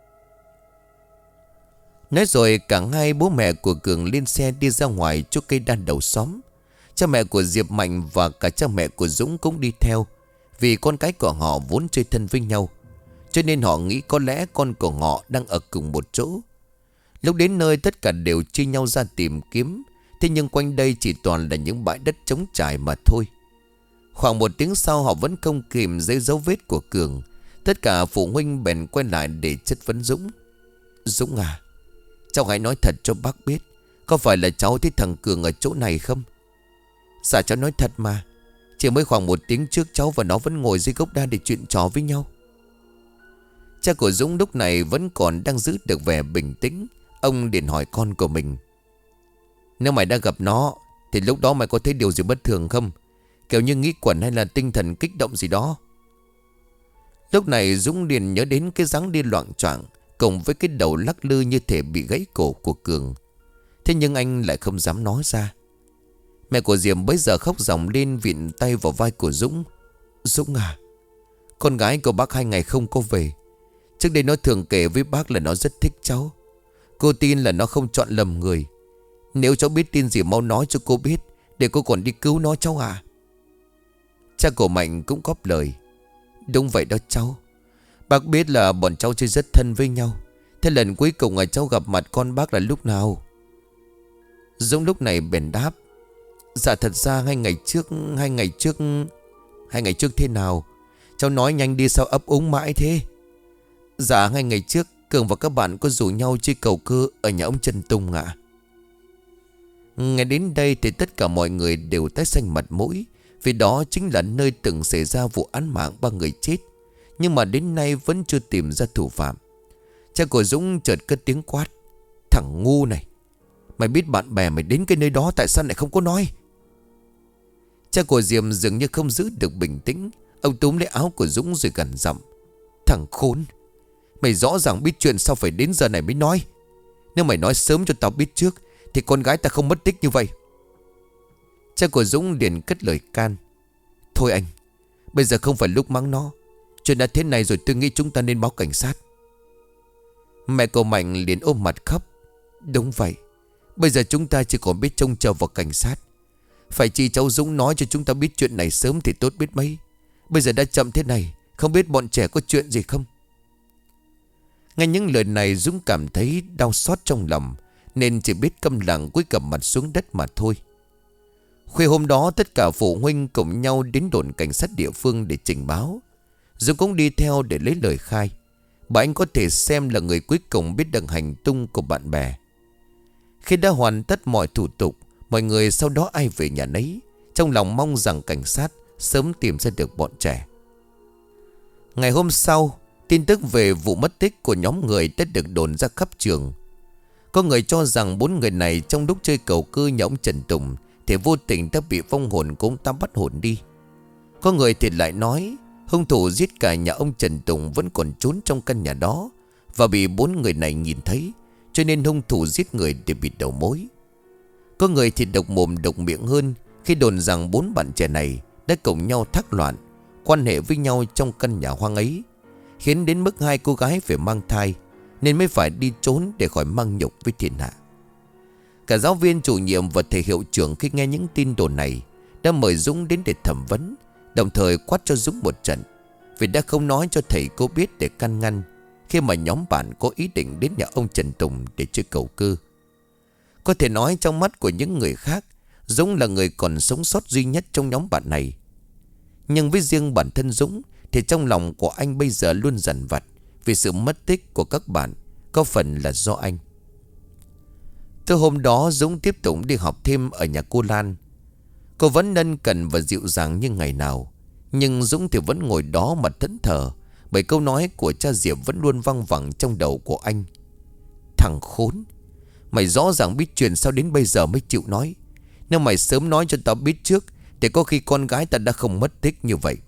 Nói rồi cả hai bố mẹ của Cường lên xe đi ra ngoài chỗ cây đa đầu xóm. Cha mẹ của Diệp Mạnh và cả cha mẹ của Dũng cũng đi theo. Vì con cái của họ vốn chơi thân với nhau, cho nên họ nghĩ có lẽ con của họ đang ở cùng một chỗ. Lúc đến nơi tất cả đều chia nhau ra tìm kiếm. Thế nhưng quanh đây chỉ toàn là những bãi đất trống trải mà thôi. Khoảng 1 tiếng sau họ vẫn không kìm thấy dấu vết của Cường. Tất cả phụ huynh bèn quay lại để chất vấn Dũng. Dũng à, cháu hãy nói thật cho bác biết, có phải là cháu thấy thằng Cường ở chỗ này không? Dạ cháu nói thật mà. Chỉ mới khoảng 1 tiếng trước cháu và nó vẫn ngồi dưới gốc đa để chuyện trò với nhau. Cha của Dũng lúc này vẫn còn đang giữ được vẻ bình tĩnh. Ông liền hỏi con của mình: Nếu mày đã gặp nó thì lúc đó mày có thấy điều gì bất thường không? Kiểu như nghĩ quẩn hay là tinh thần kích động gì đó? Lúc này Dũng liền nhớ đến cái dáng đi loạng choạng cùng với cái đầu lắc lư như thể bị gãy cổ của Cường. Thế nhưng anh lại không dám nói ra. Mẹ của Diệm bấy giờ khóc ròng lên vịn tay vào vai của Dũng. Dũng à, con gái của bác 2 ngày không có về. Trước đây nó thường kể với bác là nó rất thích cháu. Cô tin là nó không chọn lầm người. Nếu cháu biết tin gì mau nói cho cô biết, để cô còn đi cứu nó cháu à. Cha của Mạnh cũng góp lời: Đúng vậy đó cháu. Bác biết là bọn cháu chơi rất thân với nhau. Thế lần cuối cùng cháu gặp mặt con bác là lúc nào? Dũng lúc này bèn đáp: Dạ thật ra 2 ngày trước. 2 ngày trước thế nào? Cháu nói nhanh đi sao ấp úng mãi thế? Dạ 2 ngày trước Cường và các bạn có rủ nhau chơi cầu cơ ở nhà ông Trần Tùng ạ. Nghe đến đây thì tất cả mọi người đều tái xanh mặt mũi, vì đó chính là nơi từng xảy ra vụ án mạng 3 người chết, nhưng mà đến nay vẫn chưa tìm ra thủ phạm. Cha của Dũng chợt cất tiếng quát: Thằng ngu này, mày biết bạn bè mày đến cái nơi đó tại sao lại không có nói? Cha của Diệm dường như không giữ được bình tĩnh. Ông túm lấy áo của Dũng rồi gằn giọng: Thằng khốn, mày rõ ràng biết chuyện sao phải đến giờ này mới nói. Nếu mày nói sớm cho tao biết trước thì con gái ta không mất tích như vậy. Cha của Dũng liền cất lời can: Thôi anh, bây giờ không phải lúc mắng nó. Chuyện đã thế này rồi, tôi nghĩ chúng ta nên báo cảnh sát. Mẹ của Mạnh liền ôm mặt khóc: Đúng vậy, bây giờ chúng ta chỉ còn biết trông chờ vào cảnh sát. Phải chi cháu Dũng nói cho chúng ta biết chuyện này sớm thì tốt biết mấy. Bây giờ đã chậm thế này, không biết bọn trẻ có chuyện gì không? Nghe những lời này Dũng cảm thấy đau xót trong lòng, nên chỉ biết câm lặng cúi gằm mặt xuống đất mà thôi. Khuya hôm đó tất cả phụ huynh cùng nhau đến đồn cảnh sát địa phương để trình báo. Dũng cũng đi theo để lấy lời khai, bà anh có thể xem là người cuối cùng biết được hành tung của bạn bè. Khi đã hoàn tất mọi thủ tục, mọi người sau đó ai về nhà nấy, trong lòng mong rằng cảnh sát sớm tìm ra được bọn trẻ. Ngày hôm sau, tin tức về vụ mất tích của nhóm người đã được đồn ra khắp trường. Có người cho rằng 4 người này trong lúc chơi cầu cơ nhà ông Trần Tùng thì vô tình đã bị vong hồn của ông ta bắt hồn đi. Có người thì lại nói Hung thủ giết cả nhà ông Trần Tùng vẫn còn trốn trong căn nhà đó, và bị 4 người này nhìn thấy, cho nên hung thủ giết người để bịt đầu mối. Có người thì độc mồm độc miệng hơn khi đồn rằng 4 bạn trẻ này đã cùng nhau thác loạn, quan hệ với nhau trong căn nhà hoang ấy, khiến đến mức 2 cô gái phải mang thai, nên mới phải đi trốn để khỏi mang nhục với thiên hạ. Cả giáo viên, chủ nhiệm và thầy hiệu trưởng khi nghe những tin đồn này đã mời Dũng đến để thẩm vấn, đồng thời quát cho Dũng một trận vì đã không nói cho thầy cô biết để can ngăn khi mà nhóm bạn có ý định đến nhà ông Trần Tùng để chơi cầu cơ. Có thể nói trong mắt của những người khác, Dũng là người còn sống sót duy nhất trong nhóm bạn này. Nhưng với riêng bản thân Dũng thì trong lòng của anh bây giờ luôn dằn vặt vì sự mất tích của các bạn, có phần là do anh. Từ hôm đó Dũng tiếp tục đi học thêm ở nhà cô Lan. Cô vẫn ân cần và dịu dàng như ngày nào, nhưng Dũng thì vẫn ngồi đó mà thẫn thờ, bởi câu nói của cha Diệp vẫn luôn văng vẳng trong đầu của anh. Thằng khốn, mày rõ ràng biết chuyện sao đến bây giờ mới chịu nói. Nếu mày sớm nói cho tao biết trước thì có khi con gái ta đã không mất tích như vậy.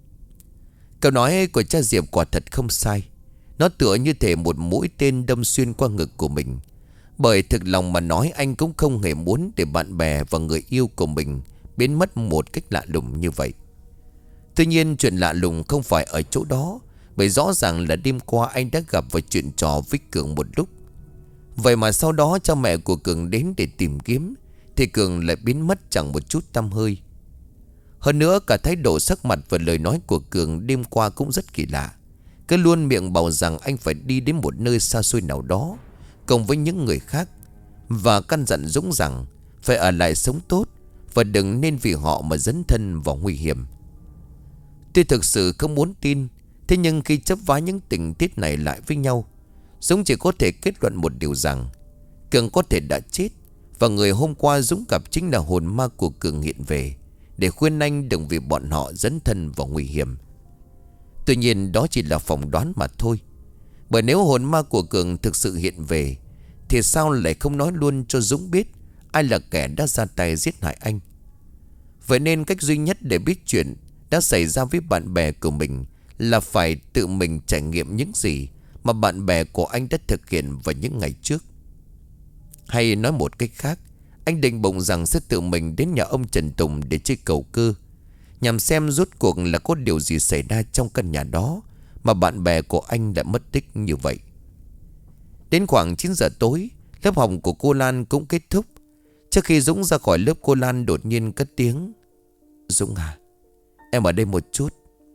Câu nói của cha Diệp quả thật không sai. Nó tựa như thể một mũi tên đâm xuyên qua ngực của mình. Bởi thực lòng mà nói, anh cũng không hề muốn để bạn bè và người yêu của mình biến mất một cách lạ lùng như vậy. Tuy nhiên chuyện lạ lùng không phải ở chỗ đó, bởi rõ ràng là đêm qua anh đã gặp và chuyện trò với Cường một lúc. Vậy mà sau đó cha mẹ của Cường đến để tìm kiếm thì Cường lại biến mất chẳng một chút tăm hơi. Hơn nữa cả thái độ, sắc mặt và lời nói của Cường đêm qua cũng rất kỳ lạ. Cứ luôn miệng bảo rằng anh phải đi đến một nơi xa xôi nào đó cùng với những người khác, và căn dặn Dũng rằng phải ở lại sống tốt và đừng nên vì họ mà dấn thân vào nguy hiểm. Tuy thực sự không muốn tin, thế nhưng khi chấp vá những tình tiết này lại với nhau, Dũng chỉ có thể kết luận một điều rằng Cường có thể đã chết, và người hôm qua Dũng gặp chính là hồn ma của Cường hiện về để khuyên anh đừng vì bọn họ dấn thân vào nguy hiểm. Tuy nhiên đó chỉ là phỏng đoán mà thôi, bởi nếu hồn ma của Cường thực sự hiện về thì sao lại không nói luôn cho Dũng biết ai là kẻ đã ra tay giết hại anh. Vậy nên cách duy nhất để biết chuyện đã xảy ra với bạn bè của mình là phải tự mình trải nghiệm những gì mà bạn bè của anh đã thực hiện vào những ngày trước. Hay nói một cách khác, anh định bụng rằng sẽ tự mình đến nhà ông Trần Tùng để chơi cầu cơ, nhằm xem rốt cuộc là có điều gì xảy ra trong căn nhà đó mà bạn bè của anh đã mất tích như vậy. Đến khoảng 9 giờ tối, lớp học của cô Lan cũng kết thúc. Trước khi Dũng ra khỏi lớp, cô Lan đột nhiên cất tiếng: Dũng à, em ở đây một chút.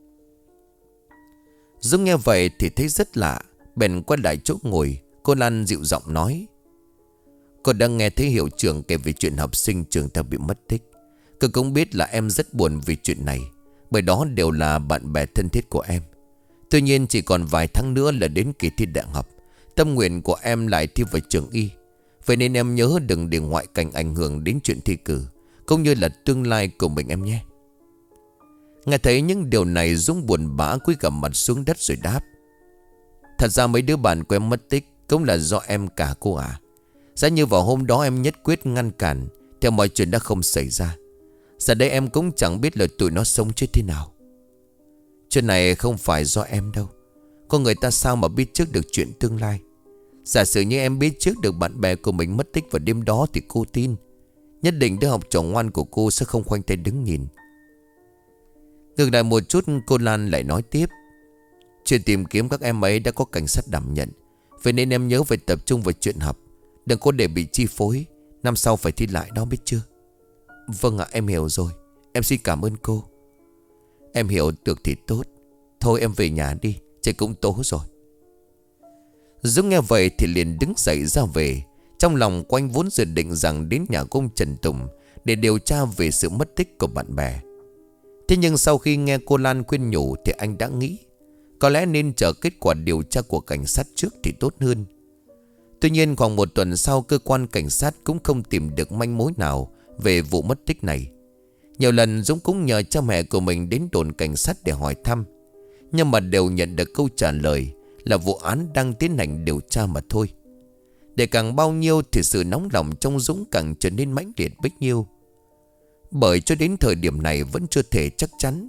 Dũng nghe vậy thì thấy rất lạ, bèn quay lại chỗ ngồi. Cô Lan dịu giọng nói: Cô đang nghe thấy hiệu trưởng kể về chuyện học sinh trường ta bị mất tích. Cô cũng biết là em rất buồn vì chuyện này, bởi đó đều là bạn bè thân thiết của em. Tuy nhiên chỉ còn vài tháng nữa là đến kỳ thi đại học. Tâm nguyện của em lại thi vào trường y. Vậy nên em nhớ đừng để ngoại cảnh ảnh hưởng đến chuyện thi cử, cũng như là tương lai của mình em nhé. Nghe thấy những điều này, Dũng buồn bã cúi gằm mặt xuống đất rồi đáp: Thật ra mấy đứa bạn của em mất tích cũng là do em cả cô à. Giá như vào hôm đó em nhất quyết ngăn cản thì mọi chuyện đã không xảy ra. Giờ đây em cũng chẳng biết là tụi nó sống chết thế nào. Chuyện này không phải do em đâu. Con người ta sao mà biết trước được chuyện tương lai. Giả sử như em biết trước được bạn bè của mình mất tích vào đêm đó thì cô tin nhất định đứa học trò ngoan của cô sẽ không khoanh tay đứng nhìn. Ngừng lại một chút, cô Lan lại nói tiếp: Chuyện tìm kiếm các em ấy đã có cảnh sát đảm nhận. Vậy nên em nhớ phải tập trung vào chuyện học, đừng có để bị chi phối. Năm sau phải thi lại đó, biết chưa? Vâng ạ, em hiểu rồi. Em xin cảm ơn cô. Em hiểu được thì tốt. Thôi em về nhà đi, trời cũng tối rồi. Dũng nghe vậy thì liền đứng dậy ra về. Trong lòng của anh vốn dự định rằng đến nhà của ông Trần Tùng để điều tra về sự mất tích của bạn bè. Thế nhưng sau khi nghe cô Lan khuyên nhủ thì anh đã nghĩ có lẽ nên chờ kết quả điều tra của cảnh sát trước thì tốt hơn. Tuy nhiên khoảng một tuần sau, cơ quan cảnh sát cũng không tìm được manh mối nào về vụ mất tích này. Nhiều lần Dũng cũng nhờ cha mẹ của mình đến đồn cảnh sát để hỏi thăm, nhưng mà đều nhận được câu trả lời là vụ án đang tiến hành điều tra mà thôi. Để càng bao nhiêu thì sự nóng lòng trong Dũng càng trở nên mãnh liệt bấy nhiêu. Bởi cho đến thời điểm này vẫn chưa thể chắc chắn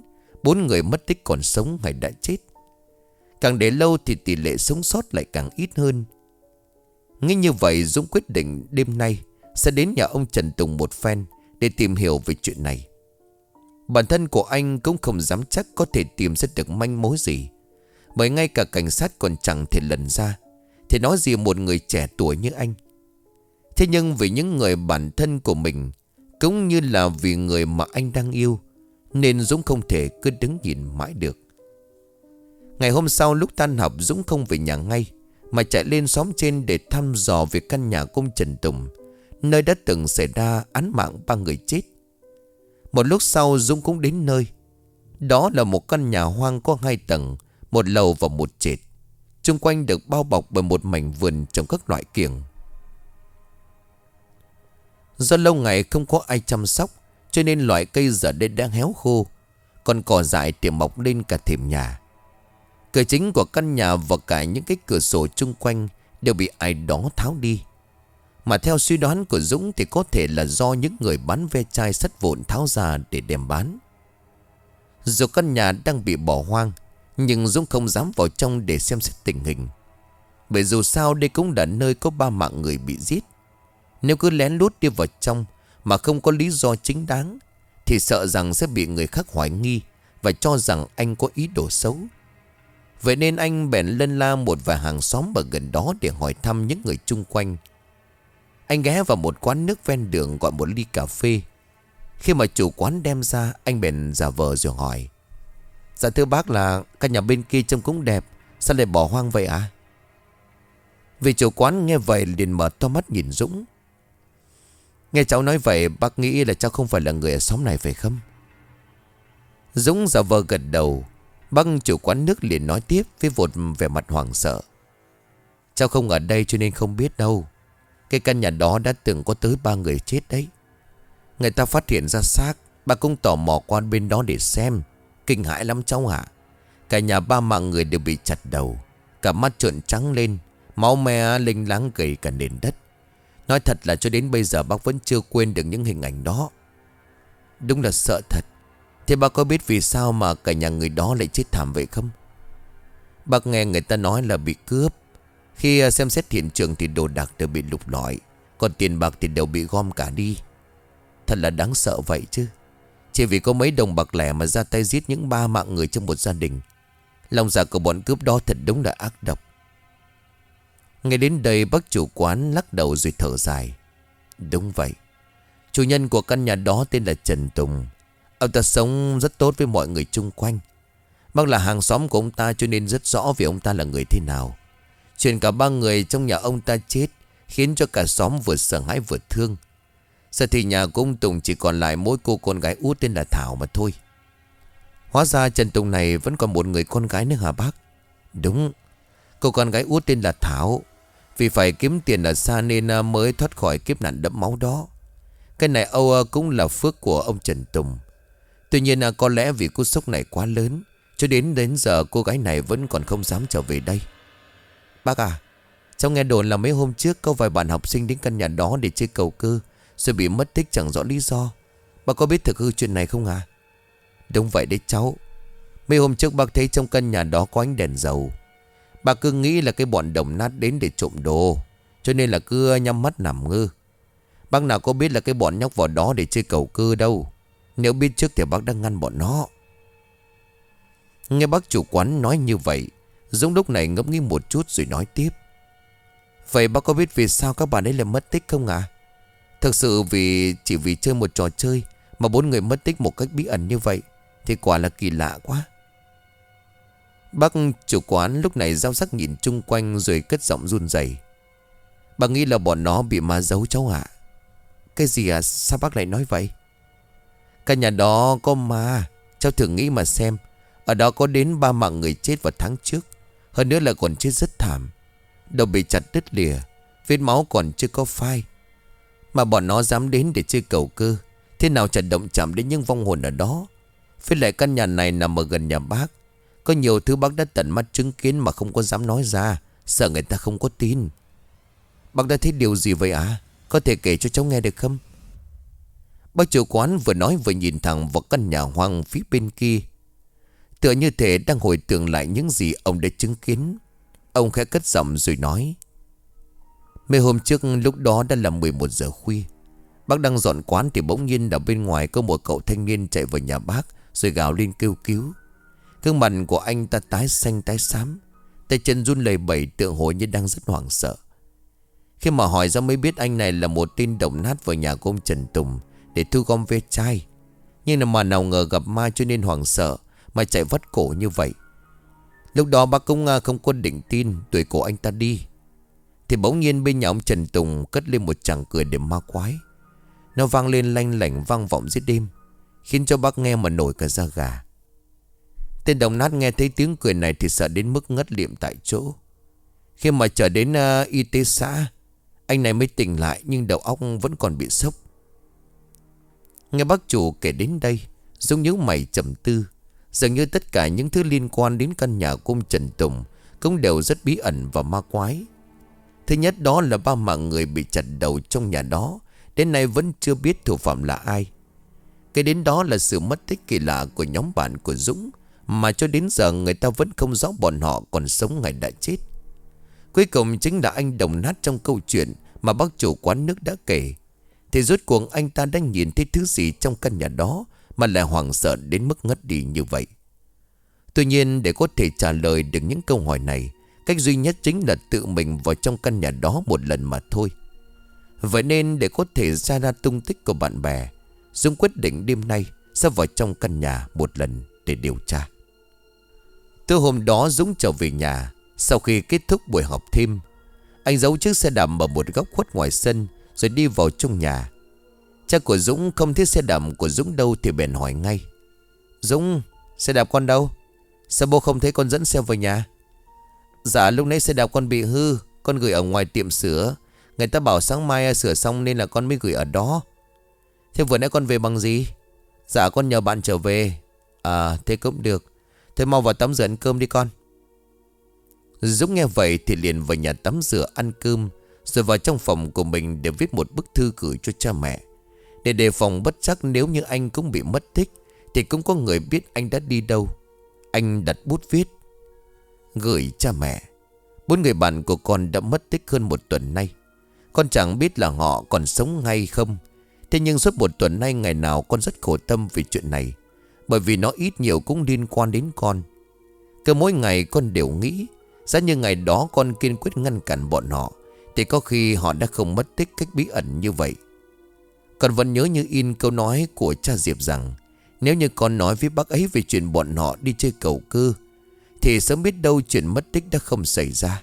4 người mất tích còn sống hay đã chết. Càng để lâu thì tỷ lệ sống sót lại càng ít hơn. Nghĩ như vậy, Dũng quyết định đêm nay sẽ đến nhà ông Trần Tùng một phen để tìm hiểu về chuyện này. Bản thân của anh cũng không dám chắc có thể tìm ra được manh mối gì, bởi ngay cả cảnh sát còn chẳng thể lần ra, thì nói gì một người trẻ tuổi như anh. Thế nhưng vì những người bản thân của mình, cũng như là vì người mà anh đang yêu, nên Dũng không thể cứ đứng nhìn mãi được. Ngày hôm sau lúc tan học, Dũng không về nhà ngay, mà chạy lên xóm trên để thăm dò về căn nhà của ông Trần Tùng, nơi đã từng xảy ra án mạng 3 người chết. Một lúc sau Dũng cũng đến nơi. Đó là một căn nhà hoang có 2 tầng, 1 lầu và 1 trệt. Xung quanh được bao bọc bởi một mảnh vườn trồng các loại kiểng. Do lâu ngày không có ai chăm sóc, cho nên loại cây giờ đây đã héo khô, còn cỏ dại thì mọc lên cả thềm nhà. Cửa chính của căn nhà và cả những cái cửa sổ chung quanh đều bị ai đó tháo đi. Mà theo suy đoán của Dũng thì có thể là do những người bán ve chai sắt vụn tháo ra để đem bán. Dù căn nhà đang bị bỏ hoang, nhưng Dũng không dám vào trong để xem xét tình hình, bởi dù sao đây cũng là nơi có 3 mạng người bị giết. Nếu cứ lén lút đi vào trong mà không có lý do chính đáng, thì sợ rằng sẽ bị người khác hoài nghi và cho rằng anh có ý đồ xấu. Vậy nên anh bèn lân la một vài hàng xóm ở gần đó để hỏi thăm những người chung quanh. Anh ghé vào một quán nước ven đường gọi một ly cà phê. Khi mà chủ quán đem ra, anh bèn giả vờ rồi hỏi: "Dạ thưa bác, là căn nhà bên kia trông cũng đẹp, sao lại bỏ hoang vậy ạ?" Vị chủ quán nghe vậy liền mở to mắt nhìn Dũng. "Nghe cháu nói vậy, bác nghĩ là cháu không phải là người ở xóm này phải không?" Dũng giả vờ gật đầu. Bác chủ quán nước liền nói tiếp với một vẻ mặt hoảng sợ: "Cháu không ở đây cho nên không biết đâu. Cái căn nhà đó đã từng có tới 3 người chết đấy. Người ta phát hiện ra xác, bà cũng tò mò qua bên đó để xem. Kinh hãi lắm cháu ạ. Cả nhà 3 mạng người đều bị chặt đầu, cả mắt trợn trắng lên, máu me linh láng gầy cả nền đất. Nói thật là cho đến bây giờ bác vẫn chưa quên được những hình ảnh đó. Đúng là sợ thật. Thế bác có biết vì sao mà cả nhà người đó lại chết thảm vậy không?" "Bác nghe người ta nói là bị cướp. Khi xem xét hiện trường thì đồ đạc đều bị lục lọi, còn tiền bạc thì đều bị gom cả đi. Thật là đáng sợ vậy chứ. Chỉ vì có mấy đồng bạc lẻ mà ra tay giết những 3 mạng người trong một gia đình. Lòng dạ của bọn cướp đó thật đúng là ác độc." Nghe đến đây, bác chủ quán lắc đầu rồi thở dài: "Đúng vậy. Chủ nhân của căn nhà đó tên là Trần Tùng. Ông ta sống rất tốt với mọi người chung quanh. Bác là hàng xóm của ông ta cho nên rất rõ về ông ta là người thế nào. Chuyện cả 3 người trong nhà ông ta chết khiến cho cả xóm vừa sợ hãi vừa thương. Giờ thì nhà của ông Tùng chỉ còn lại mỗi cô con gái út tên là Thảo mà thôi." "Hóa ra Trần Tùng này vẫn còn một người con gái nữa hả bác?" "Đúng. Cô con gái út tên là Thảo. Vì phải kiếm tiền ở xa nên mới thoát khỏi kiếp nạn đẫm máu đó. Cái này cũng là phước của ông Trần Tùng. Tuy nhiên có lẽ vì cú sốc này quá lớn, cho đến giờ cô gái này vẫn còn không dám trở về đây." "Bác à, cháu nghe đồn là mấy hôm trước có vài bạn học sinh đến căn nhà đó để chơi cầu cơ, rồi bị mất tích chẳng rõ lý do. Bác có biết thực hư chuyện này không à?" "Đúng vậy đấy cháu. Mấy hôm trước bác thấy trong căn nhà đó có ánh đèn dầu. Bác cứ nghĩ là cái bọn đồng nát đến để trộm đồ, cho nên là cứ nhắm mắt nằm ngơ. Bác nào có biết là cái bọn nhóc vào đó để chơi cầu cơ đâu. Nếu biết trước thì bác đã ngăn bọn nó." Nghe bác chủ quán nói như vậy, Dũng lúc này ngẫm nghĩ một chút rồi nói tiếp: "Vậy bác có biết vì sao các bạn ấy lại mất tích không ạ?" Thực sự chỉ vì chơi một trò chơi mà 4 người mất tích một cách bí ẩn như vậy thì quả là kỳ lạ quá." Bác chủ quán lúc này dao sắc nhìn chung quanh rồi cất giọng run rẩy: "Bà nghĩ là bọn nó bị ma giấu cháu ạ." "Cái gì à? Sao bác lại nói vậy?" "Căn nhà đó có ma. Cháu thử nghĩ mà xem. Ở đó có đến 3 mạng người chết vào tháng trước. Hơn nữa là còn chết rất thảm. Đầu bị chặt đứt lìa, vết máu còn chưa có phai. Mà bọn nó dám đến để chơi cầu cơ, thế nào chả động chạm đến những vong hồn ở đó. Với lại căn nhà này nằm ở gần nhà bác. Có nhiều thứ bác đã tận mắt chứng kiến mà không có dám nói ra, sợ người ta không có tin." "Bác đã thấy điều gì vậy à? Có thể kể cho cháu nghe được không?" Bác chủ quán vừa nói vừa nhìn thẳng vào căn nhà hoang phía bên kia. Tựa như thể đang hồi tưởng lại những gì ông đã chứng kiến. Ông khẽ cất giọng rồi nói: Mấy hôm trước lúc đó đã là 11 giờ khuya. Bác đang dọn quán thì bỗng nhiên ở bên ngoài có một cậu thanh niên chạy vào nhà bác rồi gào lên kêu cứu. Gương mặt của anh ta tái xanh tái xám, tay chân run lẩy bẩy tựa hồ như đang rất hoảng sợ. Khi mà hỏi ra mới biết anh này là một tên đồng nát vào nhà của ông Trần Tùng để thu gom ve chai. Nhưng mà nào ngờ gặp ma cho nên hoảng sợ mà chạy vắt cổ như vậy. Lúc đó bác cũng không có định tin, đuổi cổ anh ta đi. Thì bỗng nhiên bên nhà ông Trần Tùng cất lên một tràng cười để ma quái. Nó vang lên lanh lảnh vang vọng dưới đêm, khiến cho bác nghe mà nổi cả da gà. Tên đồng nát nghe thấy tiếng cười này thì sợ đến mức ngất liệm tại chỗ. Khi mà trở đến y tế xã, anh này mới tỉnh lại nhưng đầu óc vẫn còn bị sốc. Nghe bác chủ kể đến đây, Dũng nhíu mày trầm tư. Dường như tất cả những thứ liên quan đến căn nhà của ông Trần Tùng cũng đều rất bí ẩn và ma quái. Thứ nhất đó là 3 mạng người bị chặt đầu trong nhà đó đến nay vẫn chưa biết thủ phạm là ai. Cái đến đó là sự mất tích kỳ lạ của nhóm bạn của Dũng, mà cho đến giờ người ta vẫn không rõ bọn họ còn sống hay đã chết. Cuối cùng chính là anh đồng nát trong câu chuyện mà bác chủ quán nước đã kể. Thì rốt cuộc anh ta đã nhìn thấy thứ gì trong căn nhà đó mà lại hoảng sợ đến mức ngất đi như vậy. Tuy nhiên để có thể trả lời được những câu hỏi này, cách duy nhất chính là tự mình vào trong căn nhà đó một lần mà thôi. Vậy nên để có thể ra tung tích của bạn bè, Dũng quyết định đêm nay sẽ vào trong căn nhà một lần để điều tra. Từ hôm đó Dũng trở về nhà. Sau khi kết thúc buổi học thêm, anh giấu chiếc xe đạp ở một góc khuất ngoài sân rồi đi vào trong nhà. Cha của Dũng không thấy xe đạp của Dũng đâu thì bèn hỏi ngay: Dũng, xe đạp con đâu? Sao bố không thấy con dẫn xe vào nhà? Dạ lúc nãy xe đạp con bị hư, con gửi ở ngoài tiệm sửa. Người ta bảo sáng mai sửa xong nên là con mới gửi ở đó. Thế vừa nãy con về bằng gì? Dạ con nhờ bạn trở về. À thế cũng được. Thế mau vào tắm rửa ăn cơm đi con. Dũng nghe vậy thì liền vào nhà tắm rửa ăn cơm, rồi vào trong phòng của mình để viết một bức thư gửi cho cha mẹ. Để đề phòng bất trắc nếu như anh cũng bị mất tích thì cũng có người biết anh đã đi đâu. Anh đặt bút viết: Gửi cha mẹ, 4 người bạn của con đã mất tích hơn 1 tuần nay. Con chẳng biết là họ còn sống hay không. Thế nhưng suốt 1 tuần nay ngày nào con rất khổ tâm vì chuyện này, bởi vì nó ít nhiều cũng liên quan đến con. Cứ mỗi ngày con đều nghĩ, giá như ngày đó con kiên quyết ngăn cản bọn họ thì có khi họ đã không mất tích cách bí ẩn như vậy. Con vẫn nhớ như in câu nói của cha Diệp rằng nếu như con nói với bác ấy về chuyện bọn họ đi chơi cầu cơ thì sớm biết đâu chuyện mất tích đã không xảy ra.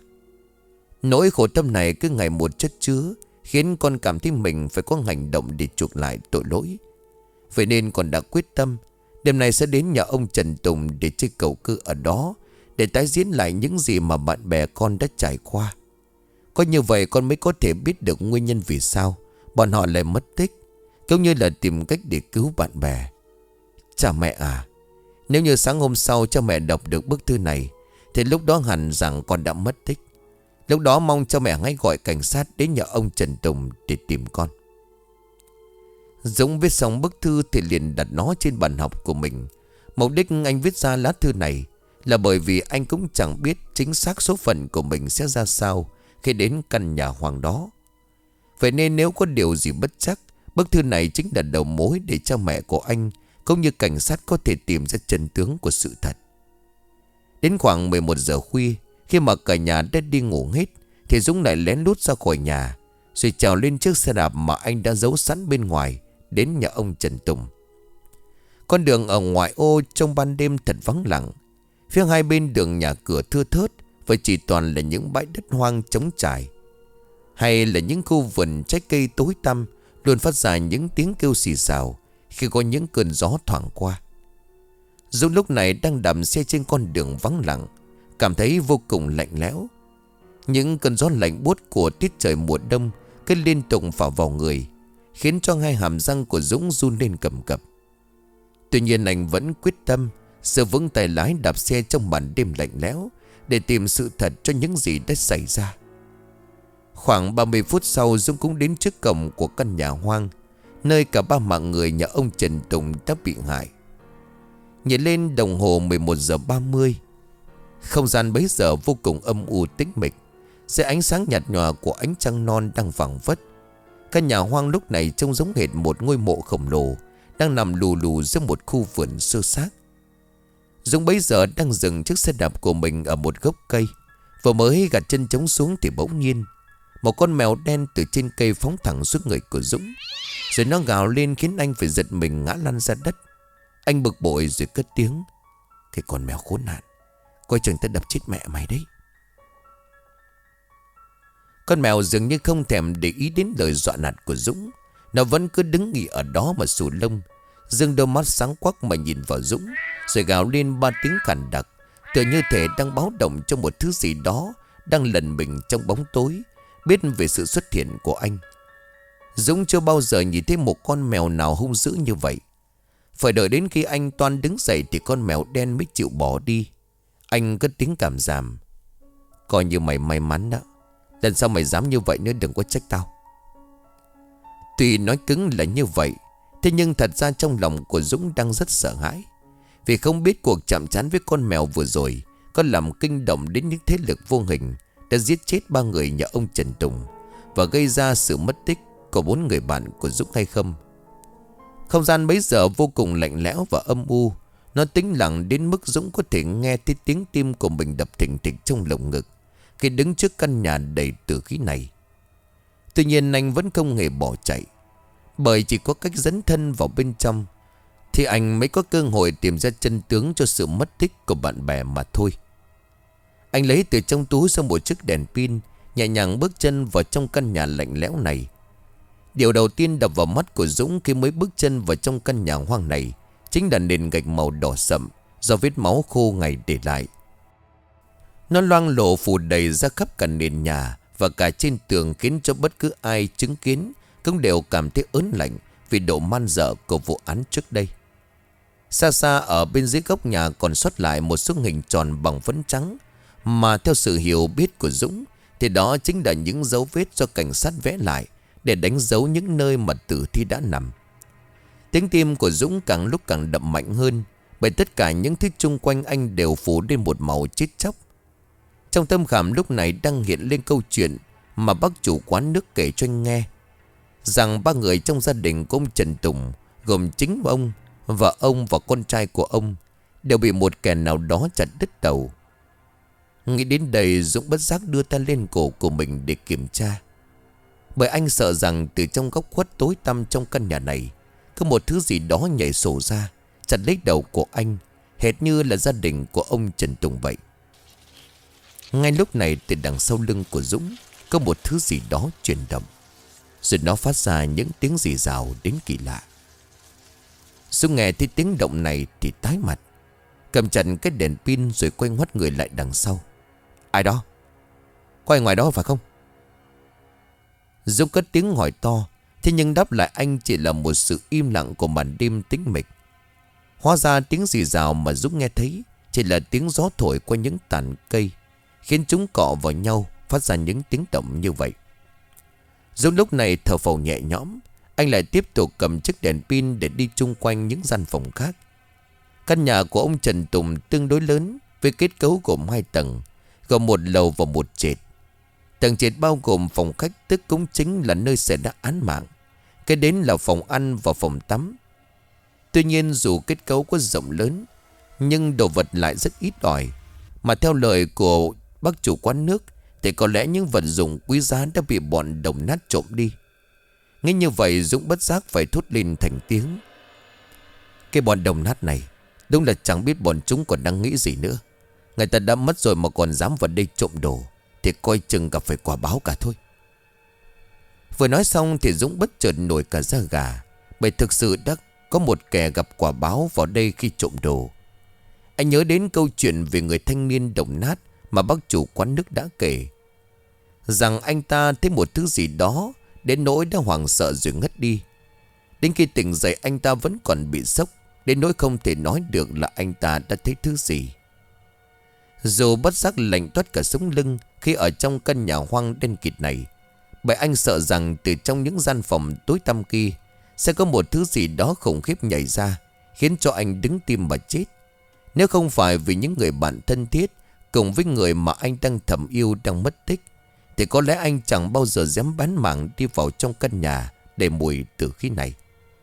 Nỗi khổ tâm này cứ ngày một chất chứa, khiến con cảm thấy mình phải có hành động để chuộc lại tội lỗi. Vậy nên con đã quyết tâm đêm nay sẽ đến nhà ông Trần Tùng để chơi cầu cơ ở đó, để tái diễn lại những gì mà bạn bè con đã trải qua. Có như vậy con mới có thể biết được nguyên nhân vì sao bọn họ lại mất tích, cũng như là tìm cách để cứu bạn bè. Cha mẹ à, nếu như sáng hôm sau cha mẹ đọc được bức thư này thì lúc đó hẳn rằng con đã mất tích. Lúc đó mong cha mẹ hãy gọi cảnh sát đến nhà ông Trần Tùng để tìm con. Dũng viết xong bức thư thì liền đặt nó trên bàn học của mình. Mục đích anh viết ra lá thư này là bởi vì anh cũng chẳng biết chính xác số phận của mình sẽ ra sao khi đến căn nhà hoang đó. Vậy nên nếu có điều gì bất trắc, bức thư này chính là đầu mối để cha mẹ của anh cũng như cảnh sát có thể tìm ra chân tướng của sự thật. Đến khoảng 11 giờ khuya, khi mà cả nhà đã đi ngủ hết thì Dũng lại lén lút ra khỏi nhà, rồi trèo lên chiếc xe đạp mà anh đã giấu sẵn bên ngoài đến nhà ông Trần Tùng. Con đường ở ngoại ô trong ban đêm thật vắng lặng. Phía hai bên đường nhà cửa thưa thớt và chỉ toàn là những bãi đất hoang trống trải, hay là những khu vườn trái cây tối tăm luôn phát ra những tiếng kêu xì xào khi có những cơn gió thoảng qua. Dũng lúc này đang đạp xe trên con đường vắng lặng, cảm thấy vô cùng lạnh lẽo. Những cơn gió lạnh buốt của tiết trời mùa đông cứ liên tục phả vào người, khiến cho hai hàm răng của Dũng run lên cầm cập. Tuy nhiên anh vẫn quyết tâm giữ vững tay lái đạp xe trong màn đêm lạnh lẽo để tìm sự thật cho những gì đã xảy ra. Khoảng 30 phút sau, Dũng cũng đến trước cổng của căn nhà hoang, nơi cả 3 mạng người nhà ông Trần Tùng đã bị hại. Nhìn lên đồng hồ 11 giờ 30. Không gian bấy giờ vô cùng âm u tĩnh mịch. Dưới ánh sáng nhạt nhòa của ánh trăng non đang phảng phất. Căn nhà hoang lúc này trông giống hệt một ngôi mộ khổng lồ đang nằm lù lù giữa một khu vườn xơ xác. Dũng bấy giờ đang dừng chiếc xe đạp của mình ở một gốc cây. Vừa mới gạt chân trống xuống thì bỗng nhiên một con mèo đen từ trên cây phóng thẳng xuống người của Dũng. Rồi nó gào lên khiến anh phải giật mình ngã lăn ra đất. Anh bực bội rồi cất tiếng: "Cái con mèo khốn nạn, coi chừng ta đập chết mẹ mày đấy." Con mèo dường như không thèm để ý đến lời dọa nạt của Dũng. Nó vẫn cứ đứng nghỉ ở đó mà xù lông, dương đôi mắt sáng quắc mà nhìn vào Dũng, rồi gào lên 3 tiếng khàn đặc, tựa như thể đang báo động cho một thứ gì đó đang lẩn mình trong bóng tối, biết về sự xuất hiện của anh. Dũng chưa bao giờ nhìn thấy một con mèo nào hung dữ như vậy. Phải đợi đến khi anh toan đứng dậy thì con mèo đen mới chịu bỏ đi. Anh cất tiếng cảm giảm: "Coi như mày may mắn đó. Lần sau mày dám như vậy nữa đừng có trách tao." Tuy nói cứng là như vậy, thế nhưng thật ra trong lòng của Dũng đang rất sợ hãi. Vì không biết cuộc chạm trán với con mèo vừa rồi có làm kinh động đến những thế lực vô hình đã giết chết 3 người nhà ông Trần Tùng và gây ra sự mất tích của 4 người bạn của Dũng hay không. Không gian bấy giờ vô cùng lạnh lẽo và âm u. Nó tĩnh lặng đến mức Dũng có thể nghe thấy tiếng tim của mình đập thình thịch trong lồng ngực khi đứng trước căn nhà đầy tử khí này. Tuy nhiên anh vẫn không hề bỏ chạy, bởi chỉ có cách dấn thân vào bên trong thì anh mới có cơ hội tìm ra chân tướng cho sự mất tích của bạn bè mà thôi. Anh lấy từ trong túi ra một chiếc đèn pin, nhẹ nhàng bước chân vào trong căn nhà lạnh lẽo này. Điều đầu tiên đập vào mắt của Dũng khi mới bước chân vào trong căn nhà hoang này chính là nền gạch màu đỏ sậm do vết máu khô ngày để lại. Nó loang lổ phủ đầy ra khắp cả nền nhà và cả trên tường, khiến cho bất cứ ai chứng kiến cũng đều cảm thấy ớn lạnh vì độ man dợ của vụ án trước đây. Xa xa ở bên dưới góc nhà còn sót lại một số hình tròn bằng phấn trắng, mà theo sự hiểu biết của Dũng thì đó chính là những dấu vết do cảnh sát vẽ lại để đánh dấu những nơi mà tử thi đã nằm. Tiếng tim của Dũng càng lúc càng đập mạnh hơn, bởi tất cả những thứ chung quanh anh đều phủ lên một màu chết chóc. Trong tâm khảm lúc này đang hiện lên câu chuyện mà bác chủ quán nước kể cho anh nghe, rằng 3 người trong gia đình của ông Trần Tùng, gồm chính ông và con trai của ông, đều bị một kẻ nào đó chặt đứt đầu. Nghĩ đến đây, Dũng bất giác đưa tay lên cổ của mình để kiểm tra, bởi anh sợ rằng từ trong góc khuất tối tăm trong căn nhà này có một thứ gì đó nhảy sổ ra, chặt lấy đầu của anh, hệt như là gia đình của ông Trần Tùng vậy. Ngay lúc này, từ đằng sau lưng của Dũng có một thứ gì đó chuyển động, rồi nó phát ra những tiếng rì rào đến kỳ lạ. Dũng nghe thấy tiếng động này thì tái mặt, cầm chặt cái đèn pin rồi quay ngoắt người lại đằng sau. "Ai đó? Có ai ngoài đó phải không?" Dũng cất tiếng hỏi to, thế nhưng đáp lại anh chỉ là một sự im lặng của màn đêm tĩnh mịch. Hóa ra tiếng rì rào mà Dũng nghe thấy chỉ là tiếng gió thổi qua những tàn cây, khiến chúng cọ vào nhau phát ra những tiếng động như vậy. Dũng lúc này thở phào nhẹ nhõm. Anh lại tiếp tục cầm chiếc đèn pin để đi chung quanh những gian phòng khác. Căn nhà của ông Trần Tùng tương đối lớn, với kết cấu gồm 2 tầng, gồm một lầu và một trệt. Tầng trệt bao gồm phòng khách, tức cũng chính là nơi xảy ra án mạng. Cái đến là phòng ăn và phòng tắm. Tuy nhiên dù kết cấu có rộng lớn, nhưng đồ vật lại rất ít ỏi. Mà theo lời của bác chủ quán nước thì có lẽ những vật dụng quý giá đã bị bọn đồng nát trộm đi. Nghe như vậy, Dũng bất giác phải thốt lên thành tiếng: "Cái bọn đồng nát này đúng là chẳng biết bọn chúng còn đang nghĩ gì nữa. Người ta đã mất rồi mà còn dám vào đây trộm đồ thì coi chừng gặp phải quả báo cả thôi." Vừa nói xong thì Dũng bất chợt nổi cả da gà, bởi thực sự đã có một kẻ gặp quả báo vào đây khi trộm đồ. Anh nhớ đến câu chuyện về người thanh niên đồng nát mà bác chủ quán nước đã kể, rằng anh ta thấy một thứ gì đó đến nỗi đã hoảng sợ rồi ngất đi. Đến khi tỉnh dậy, anh ta vẫn còn bị sốc đến nỗi không thể nói được là anh ta đã thấy thứ gì. Dù bất giác lạnh toát cả sống lưng khi ở trong căn nhà hoang đen kịt này, bởi anh sợ rằng từ trong những gian phòng tối tăm kia sẽ có một thứ gì đó khủng khiếp nhảy ra, khiến cho anh đứng tim mà chết. Nếu không phải vì những người bạn thân thiết cùng với người mà anh đang thầm yêu đang mất tích, thì có lẽ anh chẳng bao giờ dám bán mạng đi vào trong căn nhà để mùi tử khí này.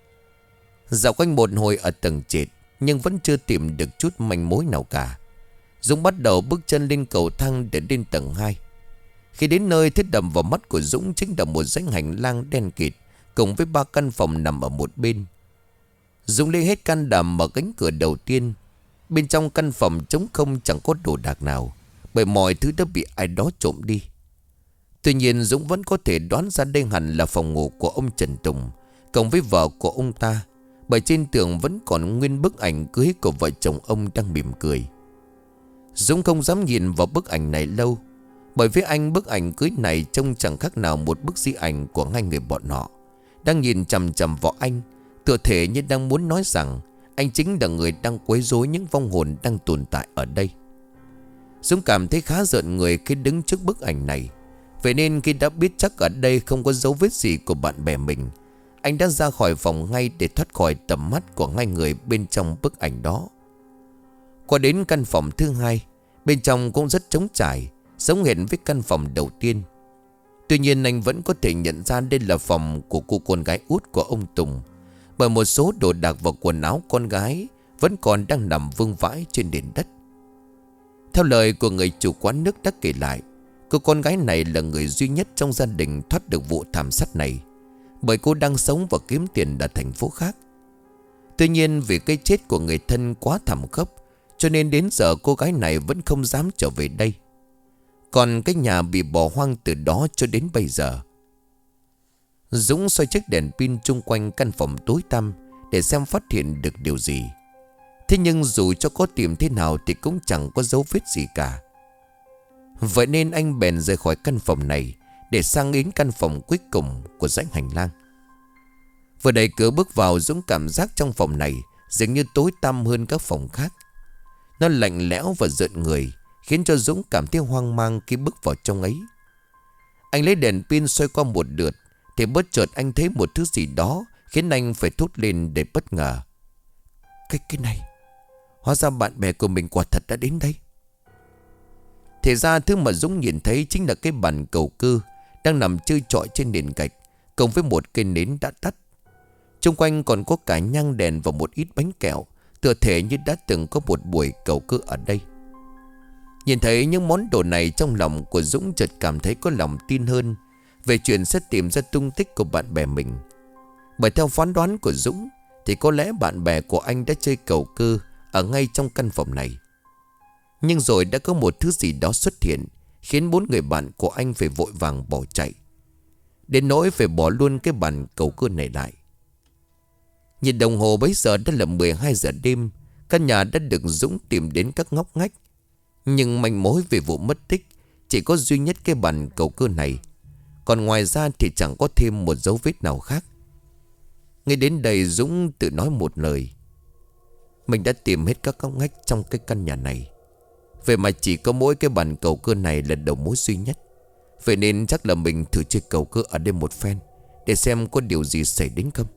Dạo quanh một hồi ở tầng trệt, nhưng vẫn chưa tìm được chút manh mối nào cả. Dũng bắt đầu bước chân lên cầu thang để lên tầng 2. Khi đến nơi, thứ đập vào mắt của Dũng chính là một dãy hành lang đen kịt cùng với 3 căn phòng nằm ở một bên. Dũng lấy hết can đảm mở cánh cửa đầu tiên. Bên trong căn phòng trống không, chẳng có đồ đạc nào, bởi mọi thứ đã bị ai đó trộm đi. Tuy nhiên Dũng vẫn có thể đoán ra đây hẳn là phòng ngủ của ông Trần Tùng cộng với vợ của ông ta, bởi trên tường vẫn còn nguyên bức ảnh cưới của vợ chồng ông đang mỉm cười. Dũng không dám nhìn vào bức ảnh này lâu, bởi với anh bức ảnh cưới này trông chẳng khác nào một bức di ảnh của hai người bọn họ đang nhìn chằm chằm vào anh, tựa thể như đang muốn nói rằng anh chính là người đang quấy rối những vong hồn đang tồn tại ở đây. Dũng cảm thấy khá rợn người khi đứng trước bức ảnh này. Vậy nên khi đã biết chắc ở đây không có dấu vết gì của bạn bè mình, anh đã ra khỏi phòng ngay để thoát khỏi tầm mắt của hai người bên trong bức ảnh đó. Qua đến căn phòng thứ 2, bên trong cũng rất trống trải, giống hệt với căn phòng đầu tiên. Tuy nhiên anh vẫn có thể nhận ra đây là phòng của cô con gái út của ông Tùng, bởi một số đồ đạc và quần áo con gái vẫn còn đang nằm vương vãi trên nền đất. Theo lời của người chủ quán nước đã kể lại, cô con gái này là người duy nhất trong gia đình thoát được vụ thảm sát này, bởi cô đang sống và kiếm tiền ở thành phố khác. Tuy nhiên vì cái chết của người thân quá thảm khốc, cho nên đến giờ cô gái này vẫn không dám trở về đây. Còn cái nhà bị bỏ hoang từ đó cho đến bây giờ. Dũng soi chiếc đèn pin chung quanh căn phòng tối tăm để xem phát hiện được điều gì. Thế nhưng dù cho có tìm thế nào thì cũng chẳng có dấu vết gì cả. Vậy nên anh bèn rời khỏi căn phòng này để sang đến căn phòng cuối cùng của dãy hành lang. Vừa đẩy cửa bước vào, Dũng cảm giác trong phòng này dường như tối tăm hơn các phòng khác. Nó lạnh lẽo và rợn người, khiến cho Dũng cảm thấy hoang mang khi bước vào trong ấy. Anh lấy đèn pin soi qua một lượt thì bất chợt anh thấy một thứ gì đó khiến anh phải thốt lên để bất ngờ. Cái này, hóa ra bạn bè của mình quả thật đã đến đây. Thì ra thứ mà Dũng nhìn thấy chính là cái bàn cầu cư đang nằm chơi trọi trên nền gạch, cùng với một cây nến đã tắt. Xung quanh còn có cả nhang đèn và một ít bánh kẹo, tựa thể như đã từng có một buổi cầu cư ở đây. Nhìn thấy những món đồ này, trong lòng của Dũng chợt cảm thấy có lòng tin hơn về chuyện sẽ tìm ra tung tích của bạn bè mình. Bởi theo phán đoán của Dũng thì có lẽ bạn bè của anh đã chơi cầu cư ở ngay trong căn phòng này. Nhưng rồi đã có một thứ gì đó xuất hiện, khiến 4 người bạn của anh phải vội vàng bỏ chạy, đến nỗi phải bỏ luôn cái bàn cầu cư này lại. Nhìn đồng hồ bấy giờ đã là 12 giờ đêm. Căn nhà đã được Dũng tìm đến các ngóc ngách, nhưng manh mối về vụ mất tích chỉ có duy nhất cái bàn cầu cư này. Còn ngoài ra thì chẳng có thêm một dấu vết nào khác. Ngay đến đây Dũng tự nói một lời: mình đã tìm hết các ngóc ngách trong cái căn nhà này, vậy mà chỉ có mỗi cái bàn cầu cư này là đầu mối duy nhất. Vậy nên chắc là mình thử chơi cầu cư ở đây một phen, để xem có điều gì xảy đến không.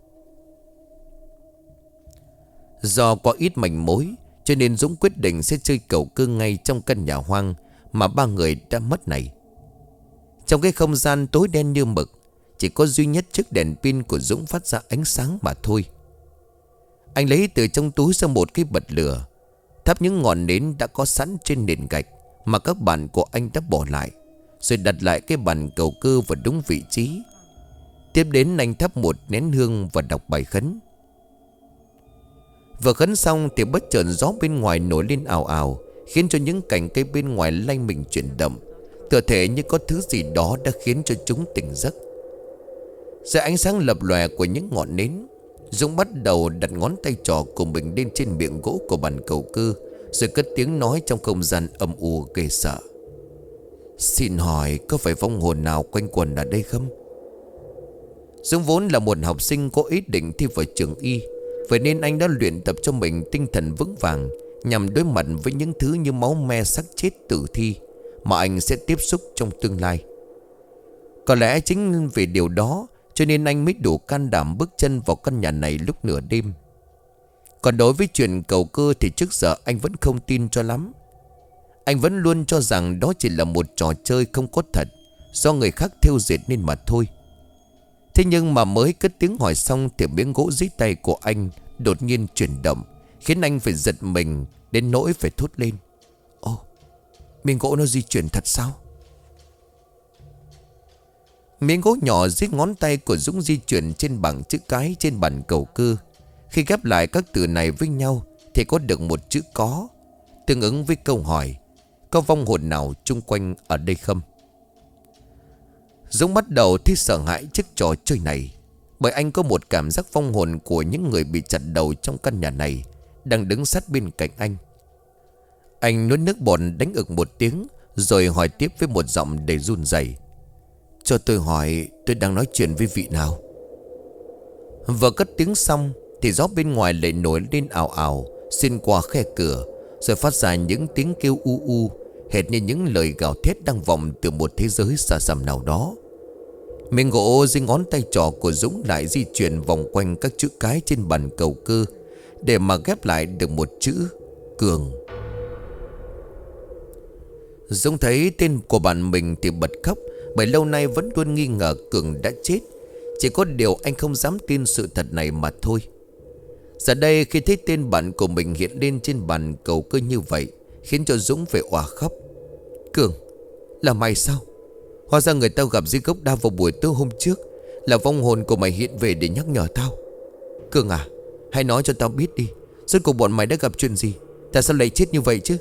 Do có ít manh mối, cho nên Dũng quyết định sẽ chơi cầu cư ngay trong căn nhà hoang mà 3 người đã mất này. Trong cái không gian tối đen như mực, chỉ có duy nhất chiếc đèn pin của Dũng phát ra ánh sáng mà thôi. Anh lấy từ trong túi ra một cái bật lửa, thắp những ngọn nến đã có sẵn trên nền gạch mà các bạn của anh đã bỏ lại, rồi đặt lại cái bàn cầu cư vào đúng vị trí. Tiếp đến anh thắp một nén hương và đọc bài khấn. Vừa khấn xong thì bất chợt gió bên ngoài nổi lên ào ào, khiến cho những cành cây bên ngoài lay mình chuyển động, tựa thể như có thứ gì đó đã khiến cho chúng tỉnh giấc. Dưới ánh sáng lập lòe của những ngọn nến, Dũng bắt đầu đặt ngón tay trỏ của mình lên trên miệng gỗ của bàn cầu cư, rồi cất tiếng nói trong không gian âm u ghê sợ: xin hỏi có phải vong hồn nào quanh quẩn ở đây không? Dũng vốn là một học sinh có ý định thi vào trường y, vậy nên anh đã luyện tập cho mình tinh thần vững vàng, nhằm đối mặt với những thứ như máu me, xác chết, tử thi mà anh sẽ tiếp xúc trong tương lai. Có lẽ chính vì điều đó cho nên anh mới đủ can đảm bước chân vào căn nhà này lúc nửa đêm. Còn đối với chuyện cầu cơ thì trước giờ anh vẫn không tin cho lắm. Anh vẫn luôn cho rằng đó chỉ là một trò chơi không có thật, do người khác thêu dệt nên mà thôi. Thế nhưng mà mới cất tiếng hỏi xong thì miếng gỗ dưới tay của anh đột nhiên chuyển động, khiến anh phải giật mình đến nỗi phải thốt lên: Ồ, miếng gỗ nó di chuyển thật sao? Miếng gỗ nhỏ dưới ngón tay của Dũng di chuyển trên bảng chữ cái trên bàn cầu cơ. Khi ghép lại các từ này với nhau thì có được một chữ có, tương ứng với câu hỏi: có vong hồn nào chung quanh ở đây không? Dũng bắt đầu thấy sợ hãi trước trò chơi này, bởi anh có một cảm giác vong hồn của những người bị chặt đầu trong căn nhà này đang đứng sát bên cạnh anh. Anh nuốt nước bọt đánh ực một tiếng, rồi hỏi tiếp với một giọng đầy run rẩy: Cho tôi hỏi, tôi đang nói chuyện với vị nào? Vừa cất tiếng xong thì gió bên ngoài lại nổi lên ào ào, xuyên qua khe cửa, rồi phát ra những tiếng kêu u u, hệt như những lời gào thét đang vọng từ một thế giới xa xăm nào đó. Miếng gỗ dưới ngón tay trỏ của Dũng lại di chuyển vòng quanh các chữ cái trên bàn cầu cơ, để mà ghép lại được một chữ Cường. Dũng thấy tên của bạn mình thì bật khóc, bởi lâu nay vẫn luôn nghi ngờ Cường đã chết. Chỉ có điều anh không dám tin sự thật này mà thôi. Giờ đây khi thấy tên bạn của mình hiện lên trên bàn cầu cơ như vậy, khiến cho Dũng phải òa khóc. Cường, là mày sao? Hóa ra người tao gặp dưới gốc đa vào buổi tối hôm trước là vong hồn của mày hiện về để nhắc nhở tao. Cường à, hãy nói cho tao biết đi, rốt cuộc bọn mày đã gặp chuyện gì? Tại sao lại chết như vậy chứ?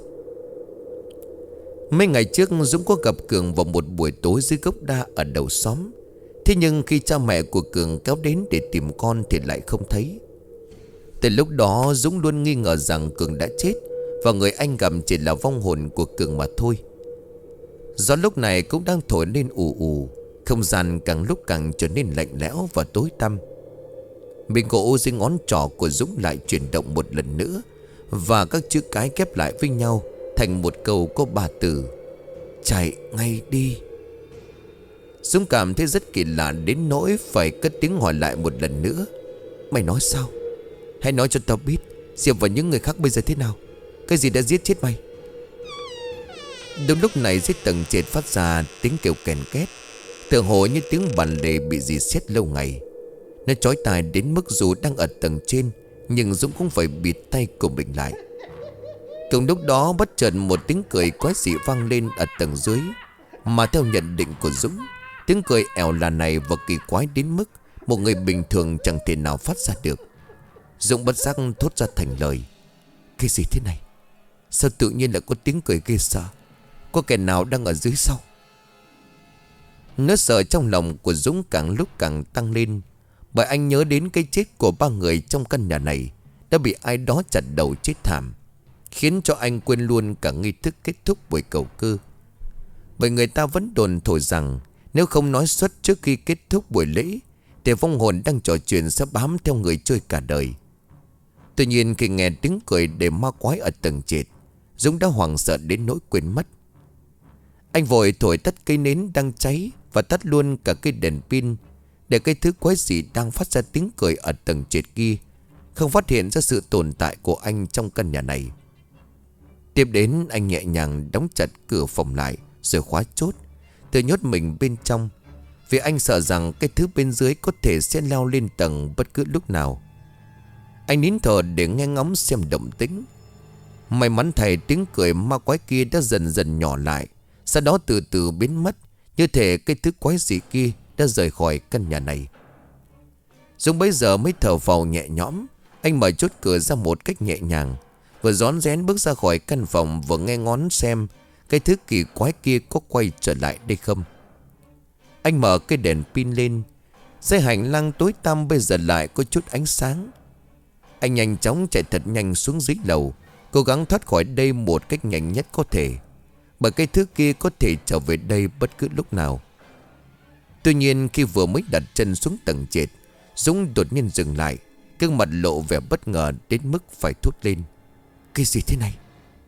Mấy ngày trước Dũng có gặp Cường vào một buổi tối dưới gốc đa ở đầu xóm. Thế nhưng khi cha mẹ của Cường kéo đến để tìm con thì lại không thấy. Từ lúc đó Dũng luôn nghi ngờ rằng Cường đã chết, và người anh gặp chỉ là vong hồn của Cường mà thôi. Gió lúc này cũng đang thổi lên ù ù, không gian càng lúc càng trở nên lạnh lẽo và tối tăm. Miếng gỗ dưới ngón trỏ của Dũng lại chuyển động một lần nữa, và các chữ cái ghép lại với nhau thành một câu có 3 từ: chạy ngay đi. Dũng cảm thấy rất kỳ lạ đến nỗi phải cất tiếng hỏi lại một lần nữa: Mày nói sao? Hãy nói cho tao biết Diệp và những người khác bây giờ thế nào. Cái gì đã giết chết mày? Đúng lúc này dưới tầng trệt phát ra tiếng kêu kèn két, tựa hồ như tiếng bàn lề bị dì xét lâu ngày. Nó chói tai đến mức dù đang ở tầng trên, nhưng Dũng cũng phải bịt tay của mình lại. Cùng lúc đó bất chợt một tiếng cười quái dị vang lên ở tầng dưới. Mà theo nhận định của Dũng, tiếng cười ẻo là này và kỳ quái đến mức một người bình thường chẳng thể nào phát ra được. Dũng bất giác thốt ra thành lời: Cái gì thế này? Sao tự nhiên lại có tiếng cười ghê sợ? Có kẻ nào đang ở dưới sau? Nỗi sợ trong lòng của Dũng càng lúc càng tăng lên, bởi anh nhớ đến cái chết của 3 người trong căn nhà này đã bị ai đó chặt đầu chết thảm, khiến cho anh quên luôn cả nghi thức kết thúc buổi cầu cơ. Bởi người ta vẫn đồn thổi rằng nếu không nói xuất trước khi kết thúc buổi lễ thì vong hồn đang trò chuyện sẽ bám theo người chơi cả đời. Tuy nhiên khi nghe tiếng cười để ma quái ở tầng trệt, Dũng đã hoảng sợ đến nỗi quên mất. Anh vội thổi tắt cây nến đang cháy và tắt luôn cả cây đèn pin, để cái thứ quái dị đang phát ra tiếng cười ở tầng trệt kia không phát hiện ra sự tồn tại của anh trong căn nhà này. Tiếp đến anh nhẹ nhàng đóng chặt cửa phòng lại rồi khóa chốt, tự nhốt mình bên trong, vì anh sợ rằng cái thứ bên dưới có thể sẽ leo lên tầng bất cứ lúc nào. Anh nín thở để nghe ngóng xem động tĩnh. May mắn thay tiếng cười ma quái kia đã dần dần nhỏ lại, sau đó từ từ biến mất, như thể cái thứ quái dị kia đã rời khỏi căn nhà này. Dũng bấy giờ mới thở phào nhẹ nhõm. Anh mở chốt cửa ra một cách nhẹ nhàng, vừa rón rén bước ra khỏi căn phòng, vừa nghe ngóng xem cái thứ kỳ quái kia có quay trở lại đây không. Anh mở cái đèn pin lên. Dãy hành lang tối tăm bây giờ lại có chút ánh sáng. Anh nhanh chóng chạy thật nhanh xuống dưới lầu, cố gắng thoát khỏi đây một cách nhanh nhất có thể, bởi cái thứ kia có thể trở về đây bất cứ lúc nào. Tuy nhiên khi vừa mới đặt chân xuống tầng trệt, Dũng đột nhiên dừng lại, gương mặt lộ vẻ bất ngờ đến mức phải thốt lên: Cái gì thế này?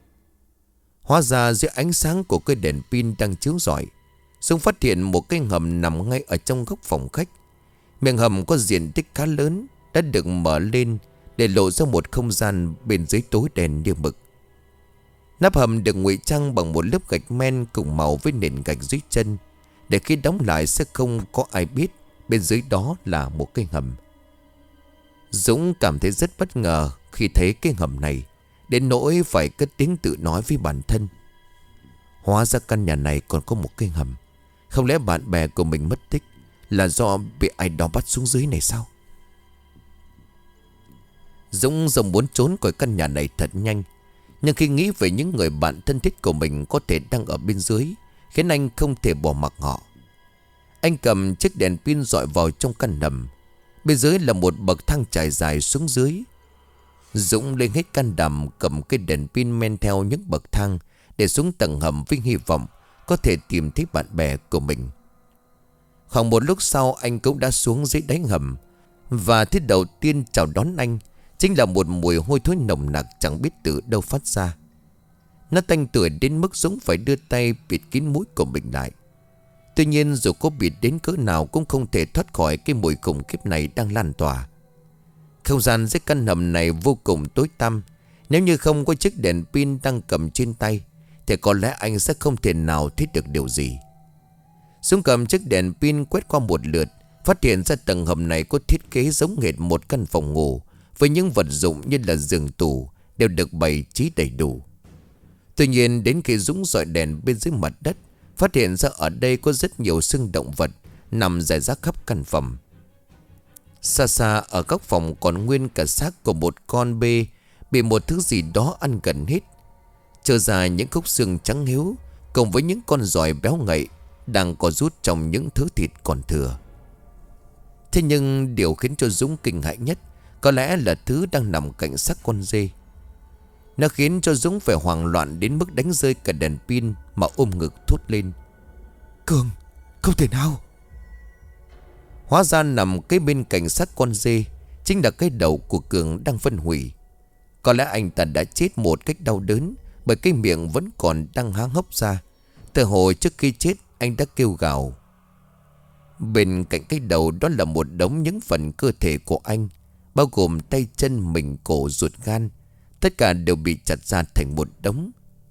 Hóa ra dưới ánh sáng của cây đèn pin đang chiếu rọi, Dũng phát hiện một cái hầm nằm ngay ở trong góc phòng khách. Miệng hầm có diện tích khá lớn, đã được mở lên để lộ ra một không gian bên dưới tối đen như mực. Nắp hầm được ngụy trang bằng một lớp gạch men cùng màu với nền gạch dưới chân, để khi đóng lại sẽ không có ai biết bên dưới đó là một cái hầm. Dũng cảm thấy rất bất ngờ khi thấy cái hầm này, đến nỗi phải cất tiếng tự nói với bản thân. Hóa ra căn nhà này còn có một cái hầm. Không lẽ bạn bè của mình mất tích là do bị ai đó bắt xuống dưới này sao? Dũng dòng muốn trốn khỏi căn nhà này thật nhanh, nhưng khi nghĩ về những người bạn thân thiết của mình có thể đang ở bên dưới, khiến anh không thể bỏ mặc họ. Anh cầm chiếc đèn pin dọi vào trong căn hầm. Bên dưới là một bậc thang trải dài xuống dưới. Dũng lên hết can đảm cầm cái đèn pin men theo những bậc thang để xuống tầng hầm với hy vọng có thể tìm thấy bạn bè của mình. Khoảng một lúc sau anh cũng đã xuống dưới đáy hầm, và thứ đầu tiên chào đón anh chính là một mùi hôi thối nồng nặc chẳng biết từ đâu phát ra. Nó tanh tưởi đến mức Dũng phải đưa tay bịt kín mũi của mình lại. Tuy nhiên dù có bịt đến cỡ nào cũng không thể thoát khỏi cái mùi khủng khiếp này đang lan tỏa. Không gian dưới căn hầm này vô cùng tối tăm. Nếu như không có chiếc đèn pin đang cầm trên tay thì có lẽ anh sẽ không thể nào thấy được điều gì. Dũng cầm chiếc đèn pin quét qua một lượt, phát hiện ra tầng hầm này có thiết kế giống hệt một căn phòng ngủ, với những vật dụng như là giường tủ đều được bày trí đầy đủ. Tuy nhiên đến khi Dũng dọi đèn bên dưới mặt đất, phát hiện ra ở đây có rất nhiều xương động vật nằm rải rác khắp căn phòng. Xa xa ở góc phòng còn nguyên cả xác của một con bê bị một thứ gì đó ăn gần hết. Trở ra những khúc xương trắng hiếu cùng với những con giòi béo ngậy đang có rút trong những thứ thịt còn thừa. Thế nhưng điều khiến cho Dũng kinh hãi nhất có lẽ là thứ đang nằm cạnh xác con dê. Nó khiến cho Dũng phải hoảng loạn đến mức đánh rơi cả đèn pin mà ôm ngực thốt lên: Cường, không thể nào! Hóa ra nằm cái bên cạnh xác con dê chính là cái đầu của Cường đang phân hủy. Có lẽ anh ta đã chết một cách đau đớn, bởi cái miệng vẫn còn đang há hốc ra. Từ hồi trước khi chết anh đã kêu gào. Bên cạnh cái đầu đó là một đống những phần cơ thể của anh, bao gồm tay chân, mình, cổ, ruột, gan. Tất cả đều bị chặt ra thành một đống.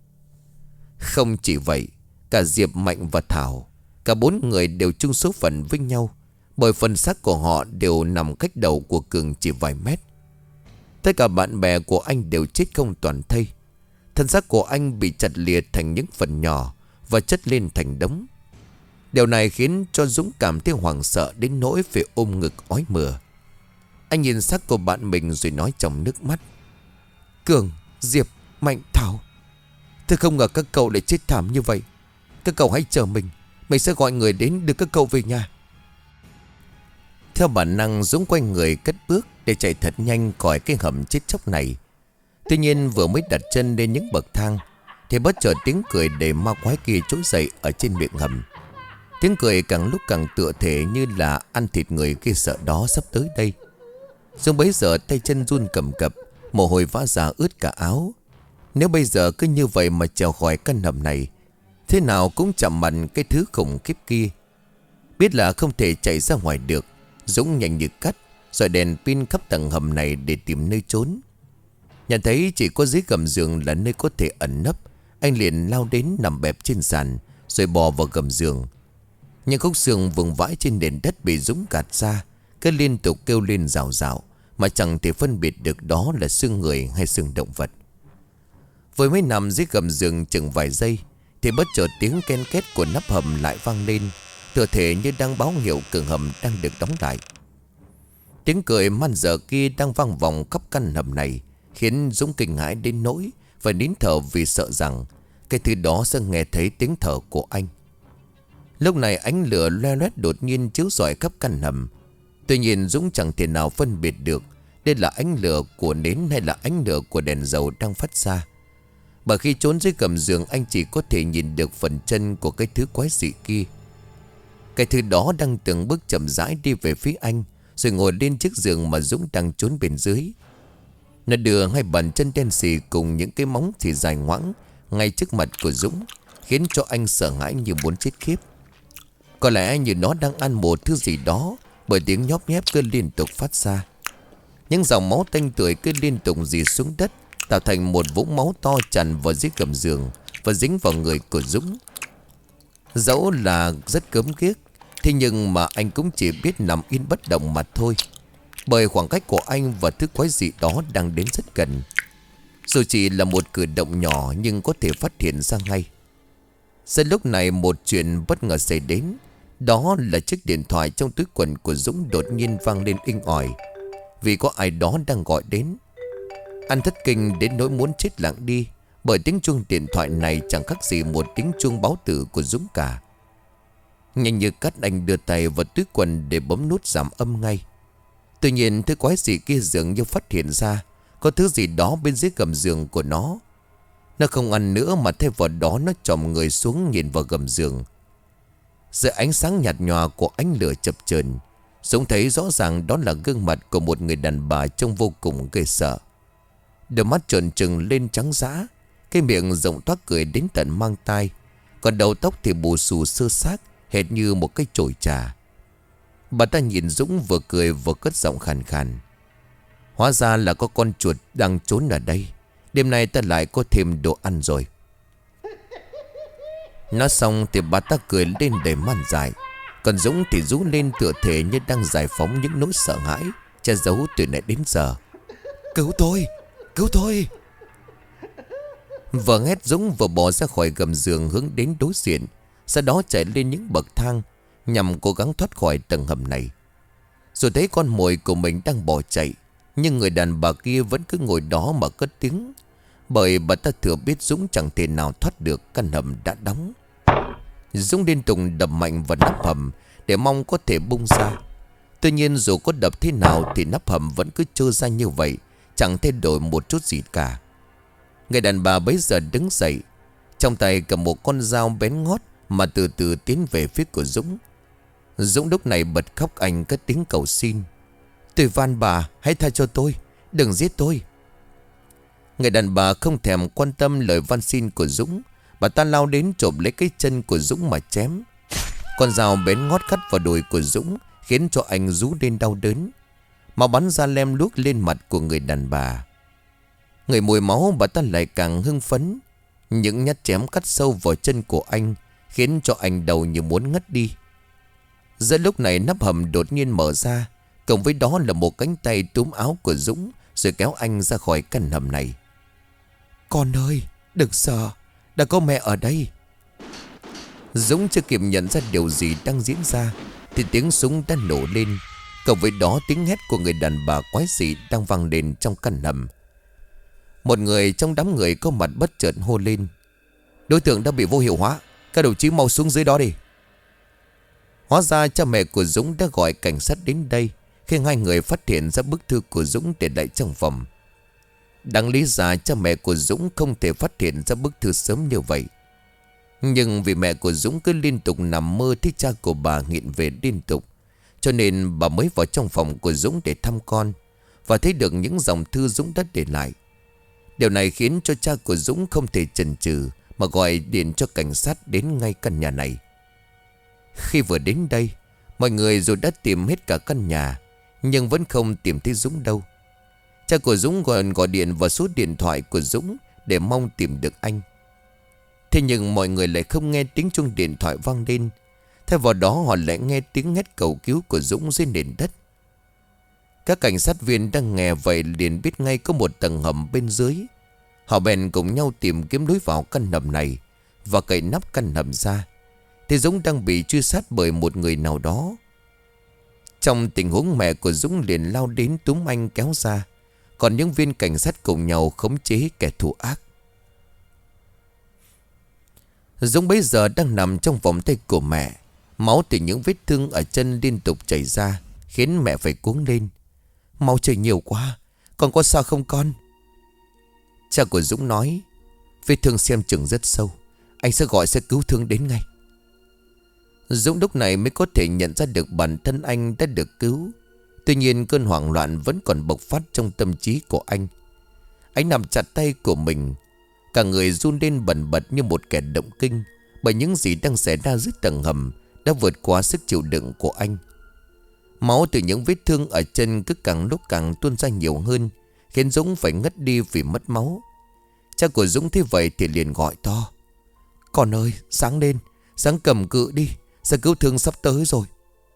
Không chỉ vậy, cả Diệp, Mạnh và Thảo, cả bốn người đều chung số phận với nhau, bởi phần xác của họ đều nằm cách đầu của Cường chỉ vài mét. Tất cả bạn bè của anh đều chết không toàn thây. Thân xác của anh bị chặt liệt thành những phần nhỏ và chất lên thành đống. Điều này khiến cho Dũng cảm thấy hoảng sợ đến nỗi phải ôm ngực ói mửa. Anh nhìn xác của bạn mình rồi nói trong nước mắt: Cường, Diệp, Mạnh, Thảo, tôi không ngờ các cậu lại chết thảm như vậy. Các cậu hãy chờ mình sẽ gọi người đến đưa các cậu về nhà. Theo bản năng Dũng quay người cất bước để chạy thật nhanh khỏi cái hầm chết chóc này. Tuy nhiên vừa mới đặt chân lên những bậc thang thì bất chợt tiếng cười đầy ma quái kia trỗi dậy ở trên miệng hầm. Tiếng cười càng lúc càng tựa thể như là ăn thịt người kia sợ đó sắp tới đây. Dũng bấy giờ tay chân run cầm cập, mồ hôi vã ra ướt cả áo. Nếu bây giờ cứ như vậy mà trèo khỏi căn hầm này, thế nào cũng chạm mặt cái thứ khủng khiếp kia. Biết là không thể chạy ra ngoài được, Dũng nhanh như cắt dọi đèn pin khắp tầng hầm này để tìm nơi trốn. Nhận thấy chỉ có dưới gầm giường là nơi có thể ẩn nấp, anh liền lao đến nằm bẹp trên sàn rồi bò vào gầm giường. Những khúc xương vương vãi trên nền đất bị Dũng gạt ra, cứ liên tục kêu lên rào rào, mà chẳng thể phân biệt được đó là xương người hay xương động vật. Vừa mới nằm dưới gầm giường chừng vài giây thì bất chợt tiếng ken két của nắp hầm lại vang lên, tựa thể như đang báo hiệu cửa hầm đang được đóng lại. Tiếng cười man dợ kia đang vang vọng khắp căn hầm này, khiến Dũng kinh hãi đến nỗi phải nín thở vì sợ rằng cái thứ đó sẽ nghe thấy tiếng thở của anh. Lúc này ánh lửa loe loét đột nhiên chiếu rọi khắp căn hầm. Tuy nhiên Dũng chẳng thể nào phân biệt được đây là ánh lửa của nến hay là ánh lửa của đèn dầu đang phát ra. Bởi khi trốn dưới gầm giường anh chỉ có thể nhìn được phần chân của cái thứ quái dị kia. Cái thứ đó đang từng bước chậm rãi đi về phía anh, rồi ngồi lên chiếc giường mà Dũng đang trốn bên dưới. Nó đưa hai bàn chân đen xì cùng những cái móng thì dài ngoãng ngay trước mặt của Dũng, khiến cho anh sợ hãi như muốn chết khiếp. Có lẽ như nó đang ăn một thứ gì đó, bởi tiếng nhóp nhép cứ liên tục phát ra. Những dòng máu tanh tưởi cứ liên tục rỉ xuống đất, tạo thành một vũng máu to tràn vào dưới gầm giường và dính vào người của Dũng. Dẫu là rất gớm ghiếc, thế nhưng mà anh cũng chỉ biết nằm yên bất động mà thôi, bởi khoảng cách của anh và thứ quái dị đó đang đến rất gần. Dù chỉ là một cử động nhỏ nhưng có thể phát hiện ra ngay. Giờ lúc này một chuyện bất ngờ xảy đến. Đó là chiếc điện thoại trong túi quần của Dũng đột nhiên vang lên inh ỏi, vì có ai đó đang gọi đến. Anh thất kinh đến nỗi muốn chết lặng đi, bởi tiếng chuông điện thoại này chẳng khác gì một tiếng chuông báo tử của Dũng cả. Nhanh như cắt, anh đưa tay vào túi quần để bấm nút giảm âm ngay. Tuy nhiên thứ quái dị kia dường như phát hiện ra có thứ gì đó bên dưới gầm giường của nó. Nó không ăn nữa mà thay vào đó nó chồm người xuống nhìn vào gầm giường. Dưới ánh sáng nhạt nhòa của ánh lửa chập chờn, Dũng thấy rõ ràng đó là gương mặt của một người đàn bà trông vô cùng ghê sợ. Đôi mắt trợn trừng lên trắng dã, cái miệng rộng toác cười đến tận mang tai, còn đầu tóc thì bù xù sơ xác, hệt như một cái chổi trà. Bà ta nhìn Dũng vừa cười vừa cất giọng khàn khàn: "Hóa ra là có con chuột đang trốn ở đây. Đêm nay ta lại có thêm đồ ăn rồi." Nói xong thì bà ta cười lên đầy man dại, còn Dũng thì rú lên tựa thể như đang giải phóng những nỗi sợ hãi che giấu từ nãy đến giờ. "Cứu tôi! Cứu tôi!" Vừa hét, Dũng vừa bỏ ra khỏi gầm giường hướng đến đối diện, sau đó chạy lên những bậc thang nhằm cố gắng thoát khỏi tầng hầm này. Rồi thấy con mồi của mình đang bỏ chạy, nhưng người đàn bà kia vẫn cứ ngồi đó mà cất tiếng, bởi bà ta thừa biết Dũng chẳng thể nào thoát được, căn hầm đã đóng. Dũng liên tục đập mạnh vào nắp hầm để mong có thể bung ra. Tuy nhiên dù có đập thế nào thì nắp hầm vẫn cứ trơ ra như vậy, chẳng thay đổi một chút gì cả. Người đàn bà bấy giờ đứng dậy, trong tay cầm một con dao bén ngót mà từ từ tiến về phía của Dũng. Dũng lúc này bật khóc, anh cất tiếng cầu xin: "Tôi van bà, hãy tha cho tôi, đừng giết tôi." Người đàn bà không thèm quan tâm lời van xin của Dũng. Bà ta lao đến chộp lấy cái chân của Dũng mà chém. Con dao bén ngót cắt vào đùi của Dũng, khiến cho anh rú lên đau đớn. Máu bắn ra lem luốc lên mặt của người đàn bà. Người mùi máu, bà ta lại càng hưng phấn. Những nhát chém cắt sâu vào chân của anh, khiến cho anh đầu như muốn ngất đi. Giữa lúc này nắp hầm đột nhiên mở ra, cộng với đó là một cánh tay túm áo của Dũng, rồi kéo anh ra khỏi căn hầm này. "Con ơi, đừng sợ, đã có mẹ ở đây." Dũng chưa kịp nhận ra điều gì đang diễn ra thì tiếng súng đã nổ lên, cộng với đó tiếng hét của người đàn bà quái dị đang vang lên trong căn hầm. Một người trong đám người có mặt bất chợt hô lên: "Đối tượng đã bị vô hiệu hóa, các đồng chí mau xuống dưới đó đi." Hóa ra cha mẹ của Dũng đã gọi cảnh sát đến đây khi hai người phát hiện ra bức thư của Dũng để lại trong phòng. Đáng lý ra cha mẹ của Dũng không thể phát hiện ra bức thư sớm như vậy, nhưng vì mẹ của Dũng cứ liên tục nằm mơ thấy cha của bà nghiện về liên tục, cho nên bà mới vào trong phòng của Dũng để thăm con và thấy được những dòng thư Dũng đã để lại. Điều này khiến cho cha của Dũng không thể chần chừ mà gọi điện cho cảnh sát đến ngay căn nhà này. Khi vừa đến đây, mọi người dù đã tìm hết cả căn nhà nhưng vẫn không tìm thấy Dũng đâu. Cha của Dũng còn gọi điện vào số điện thoại của Dũng để mong tìm được anh. Thế nhưng mọi người lại không nghe tiếng chuông điện thoại vang lên. Thay vào đó họ lại nghe tiếng hét cầu cứu của Dũng dưới nền đất. Các cảnh sát viên đang nghe vậy liền biết ngay có một tầng hầm bên dưới. Họ bèn cùng nhau tìm kiếm lối vào căn hầm này và cậy nắp căn hầm ra, thì Dũng đang bị truy sát bởi một người nào đó. Trong tình huống, mẹ của Dũng liền lao đến túm anh kéo ra, còn những viên cảnh sát cùng nhau khống chế kẻ thù ác. Dũng bấy giờ đang nằm trong vòng tay của mẹ. Máu từ những vết thương ở chân liên tục chảy ra, khiến mẹ phải cuống lên: "Máu chảy nhiều quá, con có sao không con?" Cha của Dũng nói: "Vết thương xem chừng rất sâu, anh sẽ gọi xe cứu thương đến ngay." Dũng lúc này mới có thể nhận ra được bản thân anh đã được cứu. Tuy nhiên cơn hoảng loạn vẫn còn bộc phát trong tâm trí của anh. Anh nắm chặt tay của mình, cả người run lên bần bật như một kẻ động kinh, bởi những gì đang xảy ra dưới tầng hầm đã vượt quá sức chịu đựng của anh. Máu từ những vết thương ở chân cứ càng lúc càng tuôn ra nhiều hơn, khiến Dũng phải ngất đi vì mất máu. Cha của Dũng thấy vậy thì liền gọi to: "Con ơi, sáng lên, sáng cầm cự đi, xe cứu thương sắp tới rồi."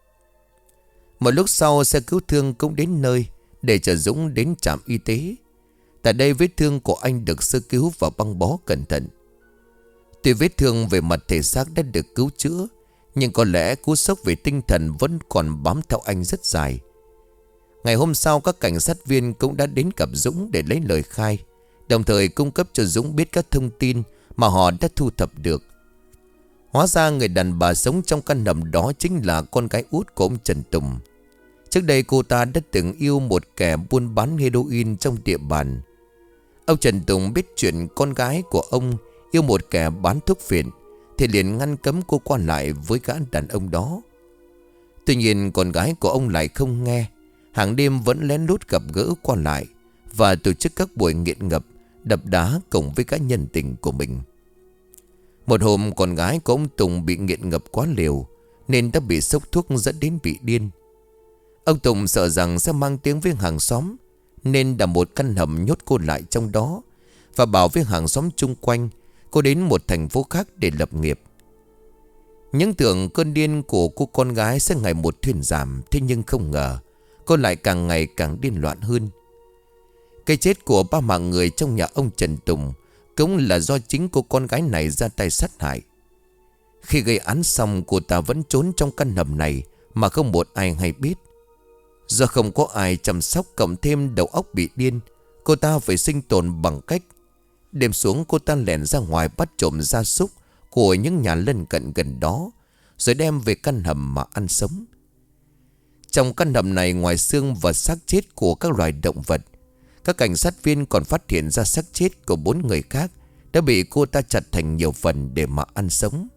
Một lúc sau xe cứu thương cũng đến nơi để chở Dũng đến trạm y tế. Tại đây vết thương của anh được sơ cứu và băng bó cẩn thận. Tuy vết thương về mặt thể xác đã được cứu chữa, nhưng có lẽ cú sốc về tinh thần vẫn còn bám theo anh rất dài. Ngày hôm sau các cảnh sát viên cũng đã đến gặp Dũng để lấy lời khai, đồng thời cung cấp cho Dũng biết các thông tin mà họ đã thu thập được. Hóa ra người đàn bà sống trong căn hầm đó chính là con gái út của ông Trần Tùng. Trước đây cô ta đã từng yêu một kẻ buôn bán heroin trong địa bàn. Ông Trần Tùng biết chuyện con gái của ông yêu một kẻ bán thuốc phiện thì liền ngăn cấm cô qua lại với gã đàn ông đó. Tuy nhiên con gái của ông lại không nghe, hàng đêm vẫn lén lút gặp gỡ qua lại và tổ chức các buổi nghiện ngập, đập đá cùng với các nhân tình của mình. Một hôm con gái của ông Tùng bị nghiện ngập quá liều nên đã bị sốc thuốc dẫn đến bị điên. Ông Tùng sợ rằng sẽ mang tiếng với hàng xóm nên đặt một căn hầm nhốt cô lại trong đó và bảo với hàng xóm chung quanh cô đến một thành phố khác để lập nghiệp. Những tưởng cơn điên của cô con gái sẽ ngày một thuyên giảm, thế nhưng không ngờ cô lại càng ngày càng điên loạn hơn. Cái chết của ba mạng người trong nhà ông Trần Tùng cũng là do chính cô con gái này ra tay sát hại. Khi gây án xong, cô ta vẫn trốn trong căn hầm này mà không một ai hay biết. Do không có ai chăm sóc cộng thêm đầu óc bị điên, cô ta phải sinh tồn bằng cách đêm xuống cô ta lẻn ra ngoài bắt trộm gia súc của những nhà lân cận gần đó, rồi đem về căn hầm mà ăn sống. Trong căn hầm này, ngoài xương và xác chết của các loài động vật, các cảnh sát viên còn phát hiện ra xác chết của 4 người khác đã bị cô ta chặt thành nhiều phần để mà ăn sống.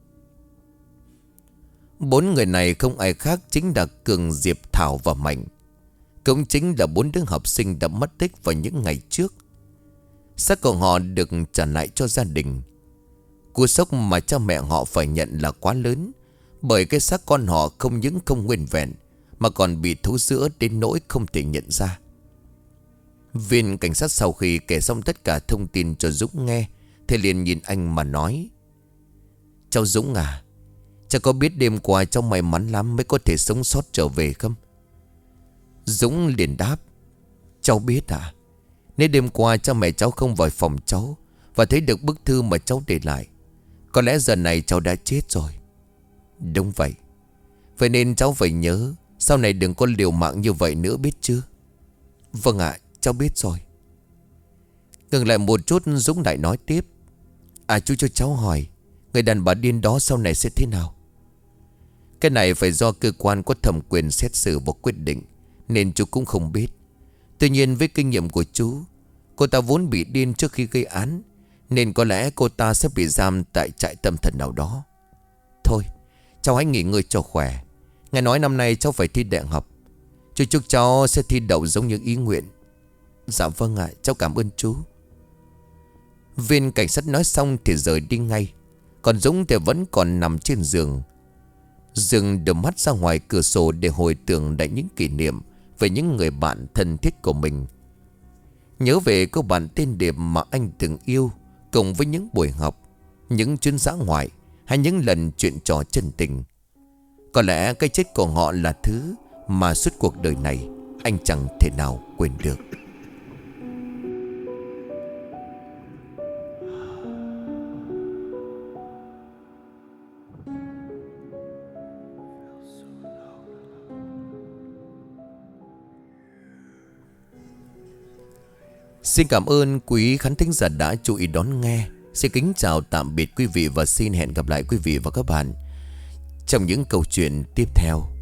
4 người này không ai khác chính là Cường, Diệp, Thảo và Mạnh. Cũng chính là 4 đứa học sinh đã mất tích vào những ngày trước. Xác của họ được trả lại cho gia đình. Cú sốc mà cha mẹ họ phải nhận là quá lớn, bởi cái xác con họ không những không nguyên vẹn mà còn bị thối rữa đến nỗi không thể nhận ra. Viên cảnh sát sau khi kể xong tất cả thông tin cho Dũng nghe thì liền nhìn anh mà nói: "Cháu Dũng à, cháu có biết đêm qua cháu may mắn lắm mới có thể sống sót trở về không?" Dũng liền đáp: "Cháu biết à, nếu đêm qua cha mẹ cháu không vào phòng cháu và thấy được bức thư mà cháu để lại, có lẽ giờ này cháu đã chết rồi." "Đúng vậy. Vậy nên cháu phải nhớ, sau này đừng có liều mạng như vậy nữa, biết chưa?" "Vâng ạ, cháu biết rồi." Ngừng lại một chút, Dũng lại nói tiếp: Chú cho cháu hỏi, người đàn bà điên đó sau này sẽ thế nào?" "Cái này phải do cơ quan có thẩm quyền xét xử và quyết định, nên chú cũng không biết. Tuy nhiên với kinh nghiệm của chú, cô ta vốn bị điên trước khi gây án, nên có lẽ cô ta sẽ bị giam tại trại tâm thần nào đó. Thôi, cháu hãy nghỉ ngơi cho khỏe. Nghe nói năm nay cháu phải thi đại học. Chú chúc cháu sẽ thi đậu giống như ý nguyện." "Dạ vâng ạ, cháu cảm ơn chú." Viên cảnh sát nói xong thì rời đi ngay. Còn Dũng thì vẫn còn nằm trên giường. Dừng đôi mắt ra ngoài cửa sổ để hồi tưởng lại những kỷ niệm về những người bạn thân thiết của mình. Nhớ về cô bạn tên Điệp mà anh từng yêu, cùng với những buổi học, những chuyến dã ngoại, hay những lần chuyện trò chân tình. Có lẽ cái chết của họ là thứ mà suốt cuộc đời này anh chẳng thể nào quên được. Xin cảm ơn quý khán thính giả đã chú ý đón nghe. Xin kính chào tạm biệt quý vị và xin hẹn gặp lại quý vị và các bạn trong những câu chuyện tiếp theo.